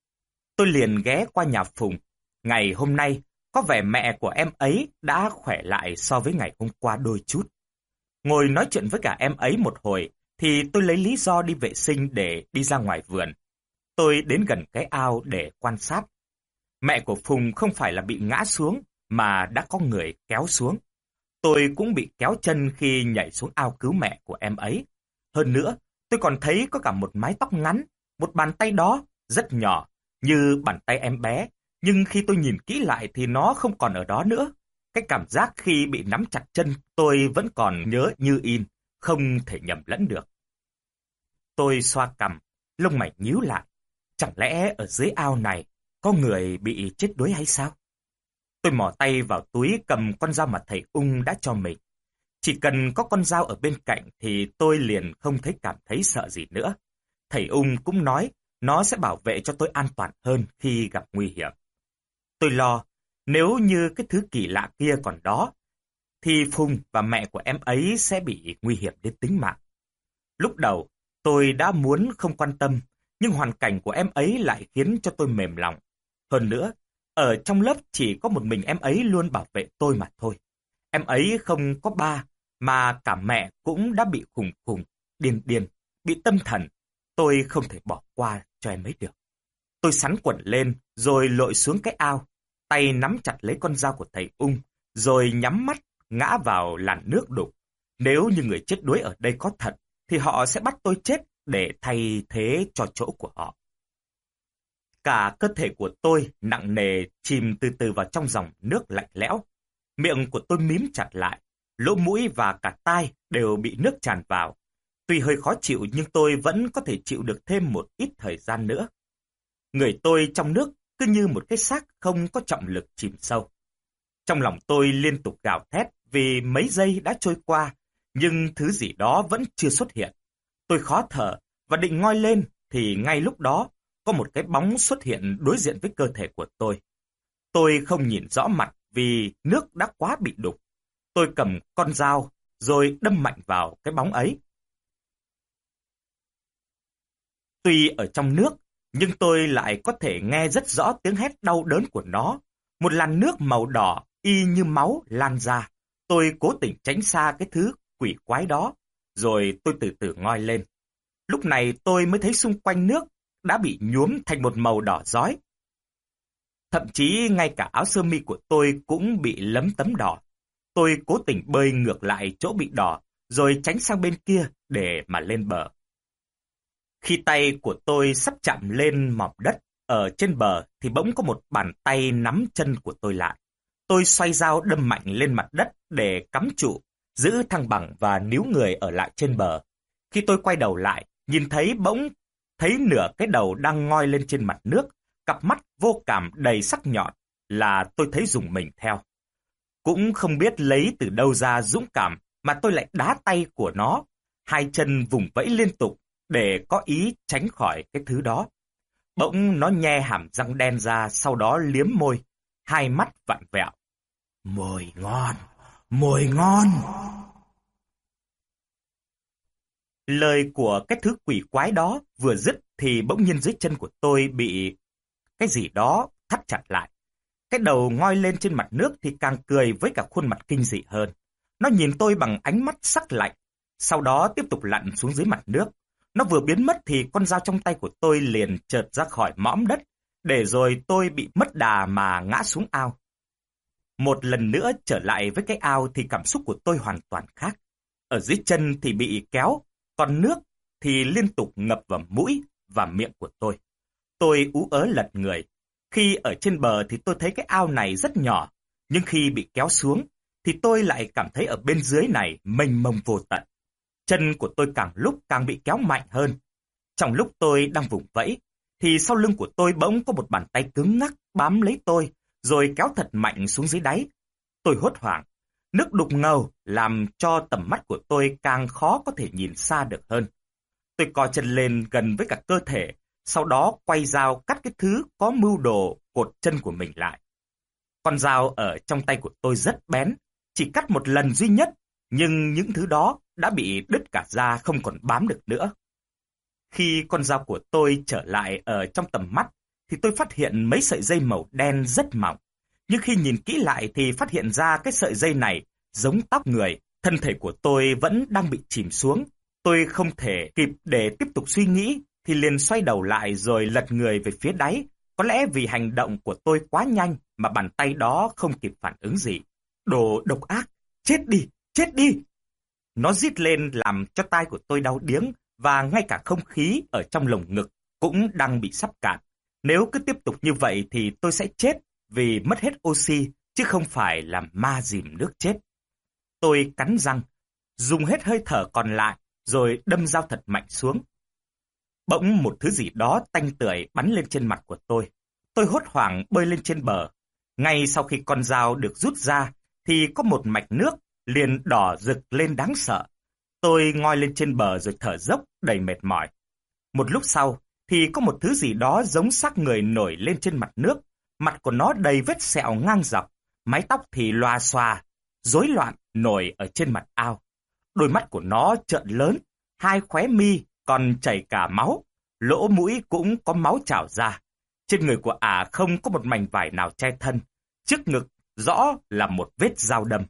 Ngày hôm nay, có vẻ mẹ của em ấy đã khỏe lại so với ngày hôm qua đôi chút. Ngồi nói chuyện với cả em ấy một hồi, thì tôi lấy lý do đi vệ sinh để đi ra ngoài vườn. Tôi đến gần cái ao để quan sát. Mẹ của Phùng không phải là bị ngã xuống, mà đã có người kéo xuống. Tôi cũng bị kéo chân khi nhảy xuống ao cứu mẹ của em ấy. Hơn nữa, tôi còn thấy có cả một mái tóc ngắn, một bàn tay đó rất nhỏ, như bàn tay em bé. Nhưng khi tôi nhìn kỹ lại thì nó không còn ở đó nữa. Cái cảm giác khi bị nắm chặt chân tôi vẫn còn nhớ như in, không thể nhầm lẫn được. Tôi xoa cằm, lông mày nhíu lại. Chẳng lẽ ở dưới ao này có người bị chết đuối hay sao? Tôi mò tay vào túi cầm con dao mà thầy Ung đã cho mình. Chỉ cần có con dao ở bên cạnh thì tôi liền không cảm thấy sợ gì nữa. Thầy Ung cũng nói nó sẽ bảo vệ cho tôi an toàn hơn khi gặp nguy hiểm. Tôi lo, nếu như cái thứ kỳ lạ kia còn đó, thì Phùng và mẹ của em ấy sẽ bị nguy hiểm đến tính mạng. Lúc đầu, tôi đã muốn không quan tâm, nhưng hoàn cảnh của em ấy lại khiến cho tôi mềm lòng. Hơn nữa, ở trong lớp chỉ có một mình em ấy luôn bảo vệ tôi mà thôi. Em ấy không có ba, mà cả mẹ cũng đã bị khùng, điên, bị tâm thần. Tôi không thể bỏ qua cho em ấy được. Tôi xắn quần lên, rồi lội xuống cái ao, tay nắm chặt lấy con dao của thầy Ung, rồi nhắm mắt ngã vào làn nước đục. Nếu như người chết đuối ở đây có thật, thì họ sẽ bắt tôi chết để thay thế cho chỗ của họ. Cả cơ thể của tôi nặng nề chìm từ từ vào trong dòng nước lạnh lẽo. Miệng của tôi mím chặt lại, lỗ mũi và cả tai đều bị nước tràn vào. Tuy hơi khó chịu nhưng tôi vẫn có thể chịu được thêm một ít thời gian nữa. Người tôi trong nước cứ như một cái xác không có trọng lực chìm sâu. Trong lòng tôi liên tục gào thét vì mấy giây đã trôi qua, nhưng thứ gì đó vẫn chưa xuất hiện. Tôi khó thở và định ngoi lên thì ngay lúc đó có một cái bóng xuất hiện đối diện với cơ thể của tôi. Tôi không nhìn rõ mặt vì nước đã quá bị đục. Tôi cầm con dao rồi đâm mạnh vào cái bóng ấy. Tuy ở trong nước, nhưng tôi lại có thể nghe rất rõ tiếng hét đau đớn của nó. Một làn nước màu đỏ y như máu lan ra. Tôi cố tình tránh xa cái thứ quỷ quái đó, rồi tôi từ từ ngoi lên. Lúc này tôi mới thấy xung quanh nước đã bị nhuốm thành một màu đỏ rói. Thậm chí ngay cả áo sơ mi của tôi cũng bị lấm tấm đỏ. Tôi cố tình bơi ngược lại chỗ bị đỏ, rồi tránh sang bên kia để mà lên bờ. Khi tay của tôi sắp chạm lên mỏm đất ở trên bờ thì bỗng có một bàn tay nắm chân của tôi lại. Tôi xoay dao đâm mạnh lên mặt đất để cắm trụ, giữ thăng bằng và níu người ở lại trên bờ. Khi tôi quay đầu lại, nhìn thấy bỗng thấy nửa cái đầu đang ngoi lên trên mặt nước, cặp mắt vô cảm đầy sắc nhọn là tôi thấy rùng mình theo. Cũng không biết lấy từ đâu ra dũng cảm mà tôi lại đá tay của nó, hai chân vùng vẫy liên tục để có ý tránh khỏi cái thứ đó. Bỗng nó nhe hàm răng đen ra, sau đó liếm môi, hai mắt vặn vẹo. Mồi ngon, mồi ngon. Lời của cái thứ quỷ quái đó vừa dứt thì bỗng nhiên dưới chân của tôi bị cái gì đó thắt chặt lại. Cái đầu ngoi lên trên mặt nước thì càng cười với cả khuôn mặt kinh dị hơn. Nó nhìn tôi bằng ánh mắt sắc lạnh, sau đó tiếp tục lặn xuống dưới mặt nước. Nó vừa biến mất thì con dao trong tay của tôi liền chợt ra khỏi mõm đất, để rồi tôi bị mất đà mà ngã xuống ao. Một lần nữa trở lại với cái ao thì cảm xúc của tôi hoàn toàn khác. Ở dưới chân thì bị kéo, còn nước thì liên tục ngập vào mũi và miệng của tôi. Tôi ú ớ lật người. Khi ở trên bờ thì tôi thấy cái ao này rất nhỏ, nhưng khi bị kéo xuống thì tôi lại cảm thấy ở bên dưới này mênh mông vô tận. Chân của tôi càng lúc càng bị kéo mạnh hơn. Trong lúc tôi đang vùng vẫy, thì sau lưng của tôi bỗng có một bàn tay cứng ngắc bám lấy tôi, rồi kéo thật mạnh xuống dưới đáy. Tôi hốt hoảng. Nước đục ngầu làm cho tầm mắt của tôi càng khó có thể nhìn xa được hơn. Tôi co chân lên gần với cả cơ thể, sau đó quay dao cắt cái thứ có mưu đồ cột chân của mình lại. Con dao ở trong tay của tôi rất bén, chỉ cắt một lần duy nhất, nhưng những thứ đó đã bị đứt cả da không còn bám được nữa. Khi con dao của tôi trở lại ở trong tầm mắt, thì tôi phát hiện mấy sợi dây màu đen rất mỏng. Nhưng khi nhìn kỹ lại thì phát hiện ra cái sợi dây này giống tóc người. Thân thể của tôi vẫn đang bị chìm xuống. Tôi không thể kịp để tiếp tục suy nghĩ, thì liền xoay đầu lại rồi lật người về phía đáy. Có lẽ vì hành động của tôi quá nhanh mà bàn tay đó không kịp phản ứng gì. Đồ độc ác, chết đi, chết đi! Nó rít lên làm cho tai của tôi đau điếng, và ngay cả không khí ở trong lồng ngực cũng đang bị sắp cạn. Nếu cứ tiếp tục như vậy thì tôi sẽ chết vì mất hết oxy, chứ không phải là ma dìm nước chết. Tôi cắn răng, dùng hết hơi thở còn lại, rồi đâm dao thật mạnh xuống. Bỗng một thứ gì đó tanh tưởi bắn lên trên mặt của tôi. Tôi hốt hoảng bơi lên trên bờ. Ngay sau khi con dao được rút ra, thì có một mạch nước liền đỏ rực lên đáng sợ. Tôi ngoi lên trên bờ rồi thở dốc đầy mệt mỏi. Một lúc sau thì có một thứ gì đó giống xác người nổi lên trên mặt nước. Mặt của nó đầy vết sẹo ngang dọc, mái tóc thì loà xòa, rối loạn nổi ở trên mặt ao. Đôi mắt của nó trợn lớn, hai khóe mi còn chảy cả máu, lỗ mũi cũng có máu trào ra. Trên người của ả không có một mảnh vải nào che thân, trước ngực rõ là một vết dao đâm.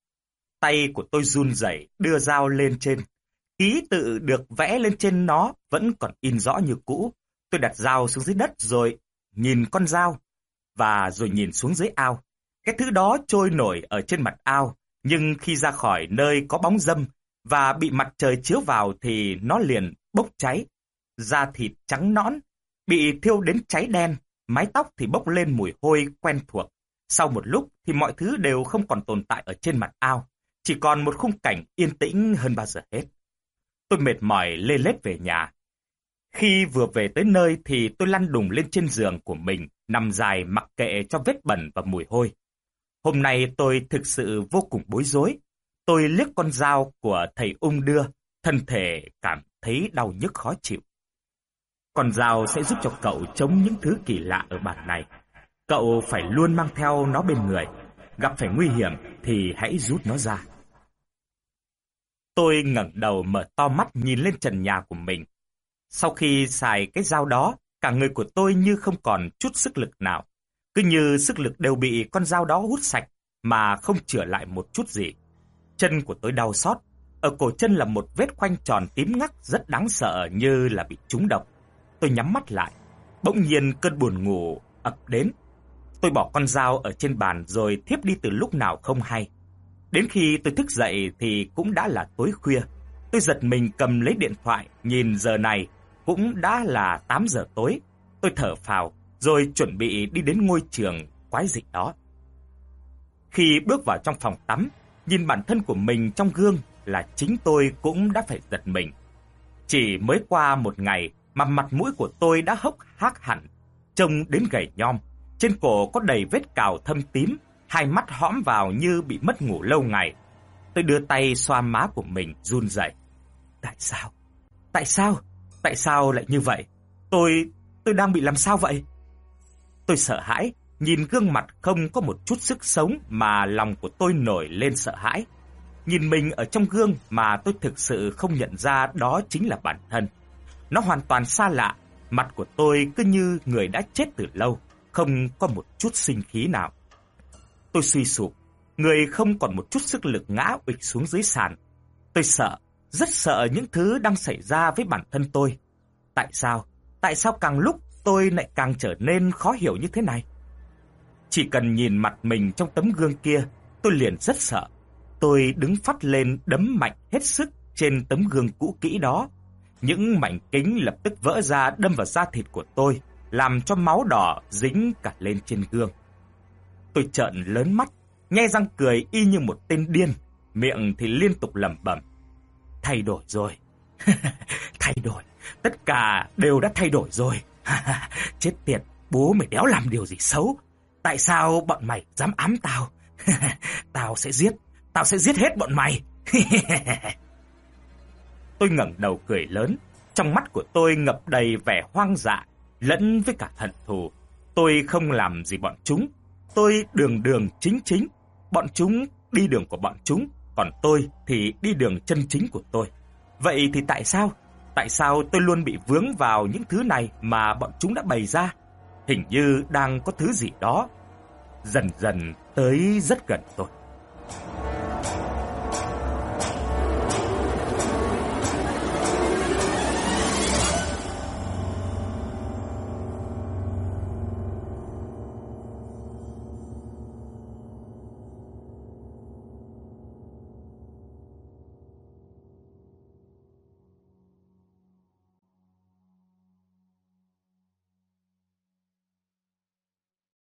Tay của tôi run rẩy đưa dao lên trên. Ký tự được vẽ lên trên nó vẫn còn in rõ như cũ. Tôi đặt dao xuống dưới đất rồi nhìn con dao và rồi nhìn xuống dưới ao. Cái thứ đó trôi nổi ở trên mặt ao, nhưng khi ra khỏi nơi có bóng râm và bị mặt trời chiếu vào thì nó liền bốc cháy. Da thịt trắng nõn, bị thiêu đến cháy đen, mái tóc thì bốc lên mùi hôi quen thuộc. Sau một lúc thì mọi thứ đều không còn tồn tại ở trên mặt ao. chỉ còn một khung cảnh yên tĩnh hơn bao giờ hết. Tôi mệt mỏi lê lết về nhà. Khi vừa về tới nơi thì tôi lăn đùng lên trên giường của mình, nằm dài mặc kệ cho vết bẩn và mùi hôi. Hôm nay tôi thực sự vô cùng bối rối. Tôi liếc con dao của thầy Ung đưa, thân thể cảm thấy đau nhức khó chịu. Con dao sẽ giúp cho cậu chống những thứ kỳ lạ ở bản này. Cậu phải luôn mang theo nó bên người. Gặp phải nguy hiểm thì hãy rút nó ra. Tôi ngẩng đầu mở to mắt nhìn lên trần nhà của mình. Sau khi xài cái dao đó, cả người của tôi như không còn chút sức lực nào. Cứ như sức lực đều bị con dao đó hút sạch mà không chữa lại một chút gì. Chân của tôi đau xót. Ở cổ chân là một vết khoanh tròn tím ngắt rất đáng sợ như là bị trúng độc. Tôi nhắm mắt lại. Bỗng nhiên cơn buồn ngủ ập đến. Tôi bỏ con dao ở trên bàn rồi thiếp đi từ lúc nào không hay. Đến khi tôi thức dậy thì cũng đã là tối khuya. Tôi giật mình cầm lấy điện thoại, nhìn giờ này cũng đã là 8 giờ tối. Tôi thở phào rồi chuẩn bị đi đến ngôi trường quái dị đó. Khi bước vào trong phòng tắm, nhìn bản thân của mình trong gương là chính tôi cũng đã phải giật mình. Chỉ mới qua một ngày mà mặt mũi của tôi đã hốc hác hẳn, trông đến gầy nhom. Trên cổ có đầy vết cào thâm tím, hai mắt hõm vào như bị mất ngủ lâu ngày. Tôi đưa tay xoa má của mình run rẩy. Tại sao? Tại sao? Tại sao lại như vậy? Tôi đang bị làm sao vậy? Tôi sợ hãi, nhìn gương mặt không có một chút sức sống mà lòng của tôi nổi lên sợ hãi. Nhìn mình ở trong gương mà tôi thực sự không nhận ra đó chính là bản thân. Nó hoàn toàn xa lạ, mặt của tôi cứ như người đã chết từ lâu, không có một chút sinh khí nào. Tôi suy sụp, người không còn một chút sức lực ngã ụịch xuống dưới sàn. Tôi sợ, rất sợ những thứ đang xảy ra với bản thân tôi. Tại sao? Tại sao càng lúc tôi lại càng trở nên khó hiểu như thế này? Chỉ cần nhìn mặt mình trong tấm gương kia, tôi liền rất sợ. Tôi đứng phắt lên đấm mạnh hết sức trên tấm gương cũ kỹ đó. Những mảnh kính lập tức vỡ ra đâm vào da thịt của tôi, làm cho máu đỏ dính cả lên trên gương. Tôi trợn lớn mắt, nhe răng cười y như một tên điên, miệng thì liên tục lẩm bẩm. Thay đổi rồi. Thay đổi. Tất cả đều đã thay đổi rồi. Chết tiệt, bố mày đéo làm điều gì xấu. Tại sao bọn mày dám ám tao? Tao sẽ giết hết bọn mày. Tôi ngẩng đầu cười lớn, trong mắt của tôi ngập đầy vẻ hoang dại lẫn với cả hận thù. Tôi không làm gì bọn chúng, tôi đường đường chính chính, bọn chúng đi đường của bọn chúng, còn tôi thì đi đường chân chính của tôi. Vậy thì tại sao tôi luôn bị vướng vào những thứ này mà bọn chúng đã bày ra? Hình như đang có thứ gì đó dần dần tới rất gần tôi.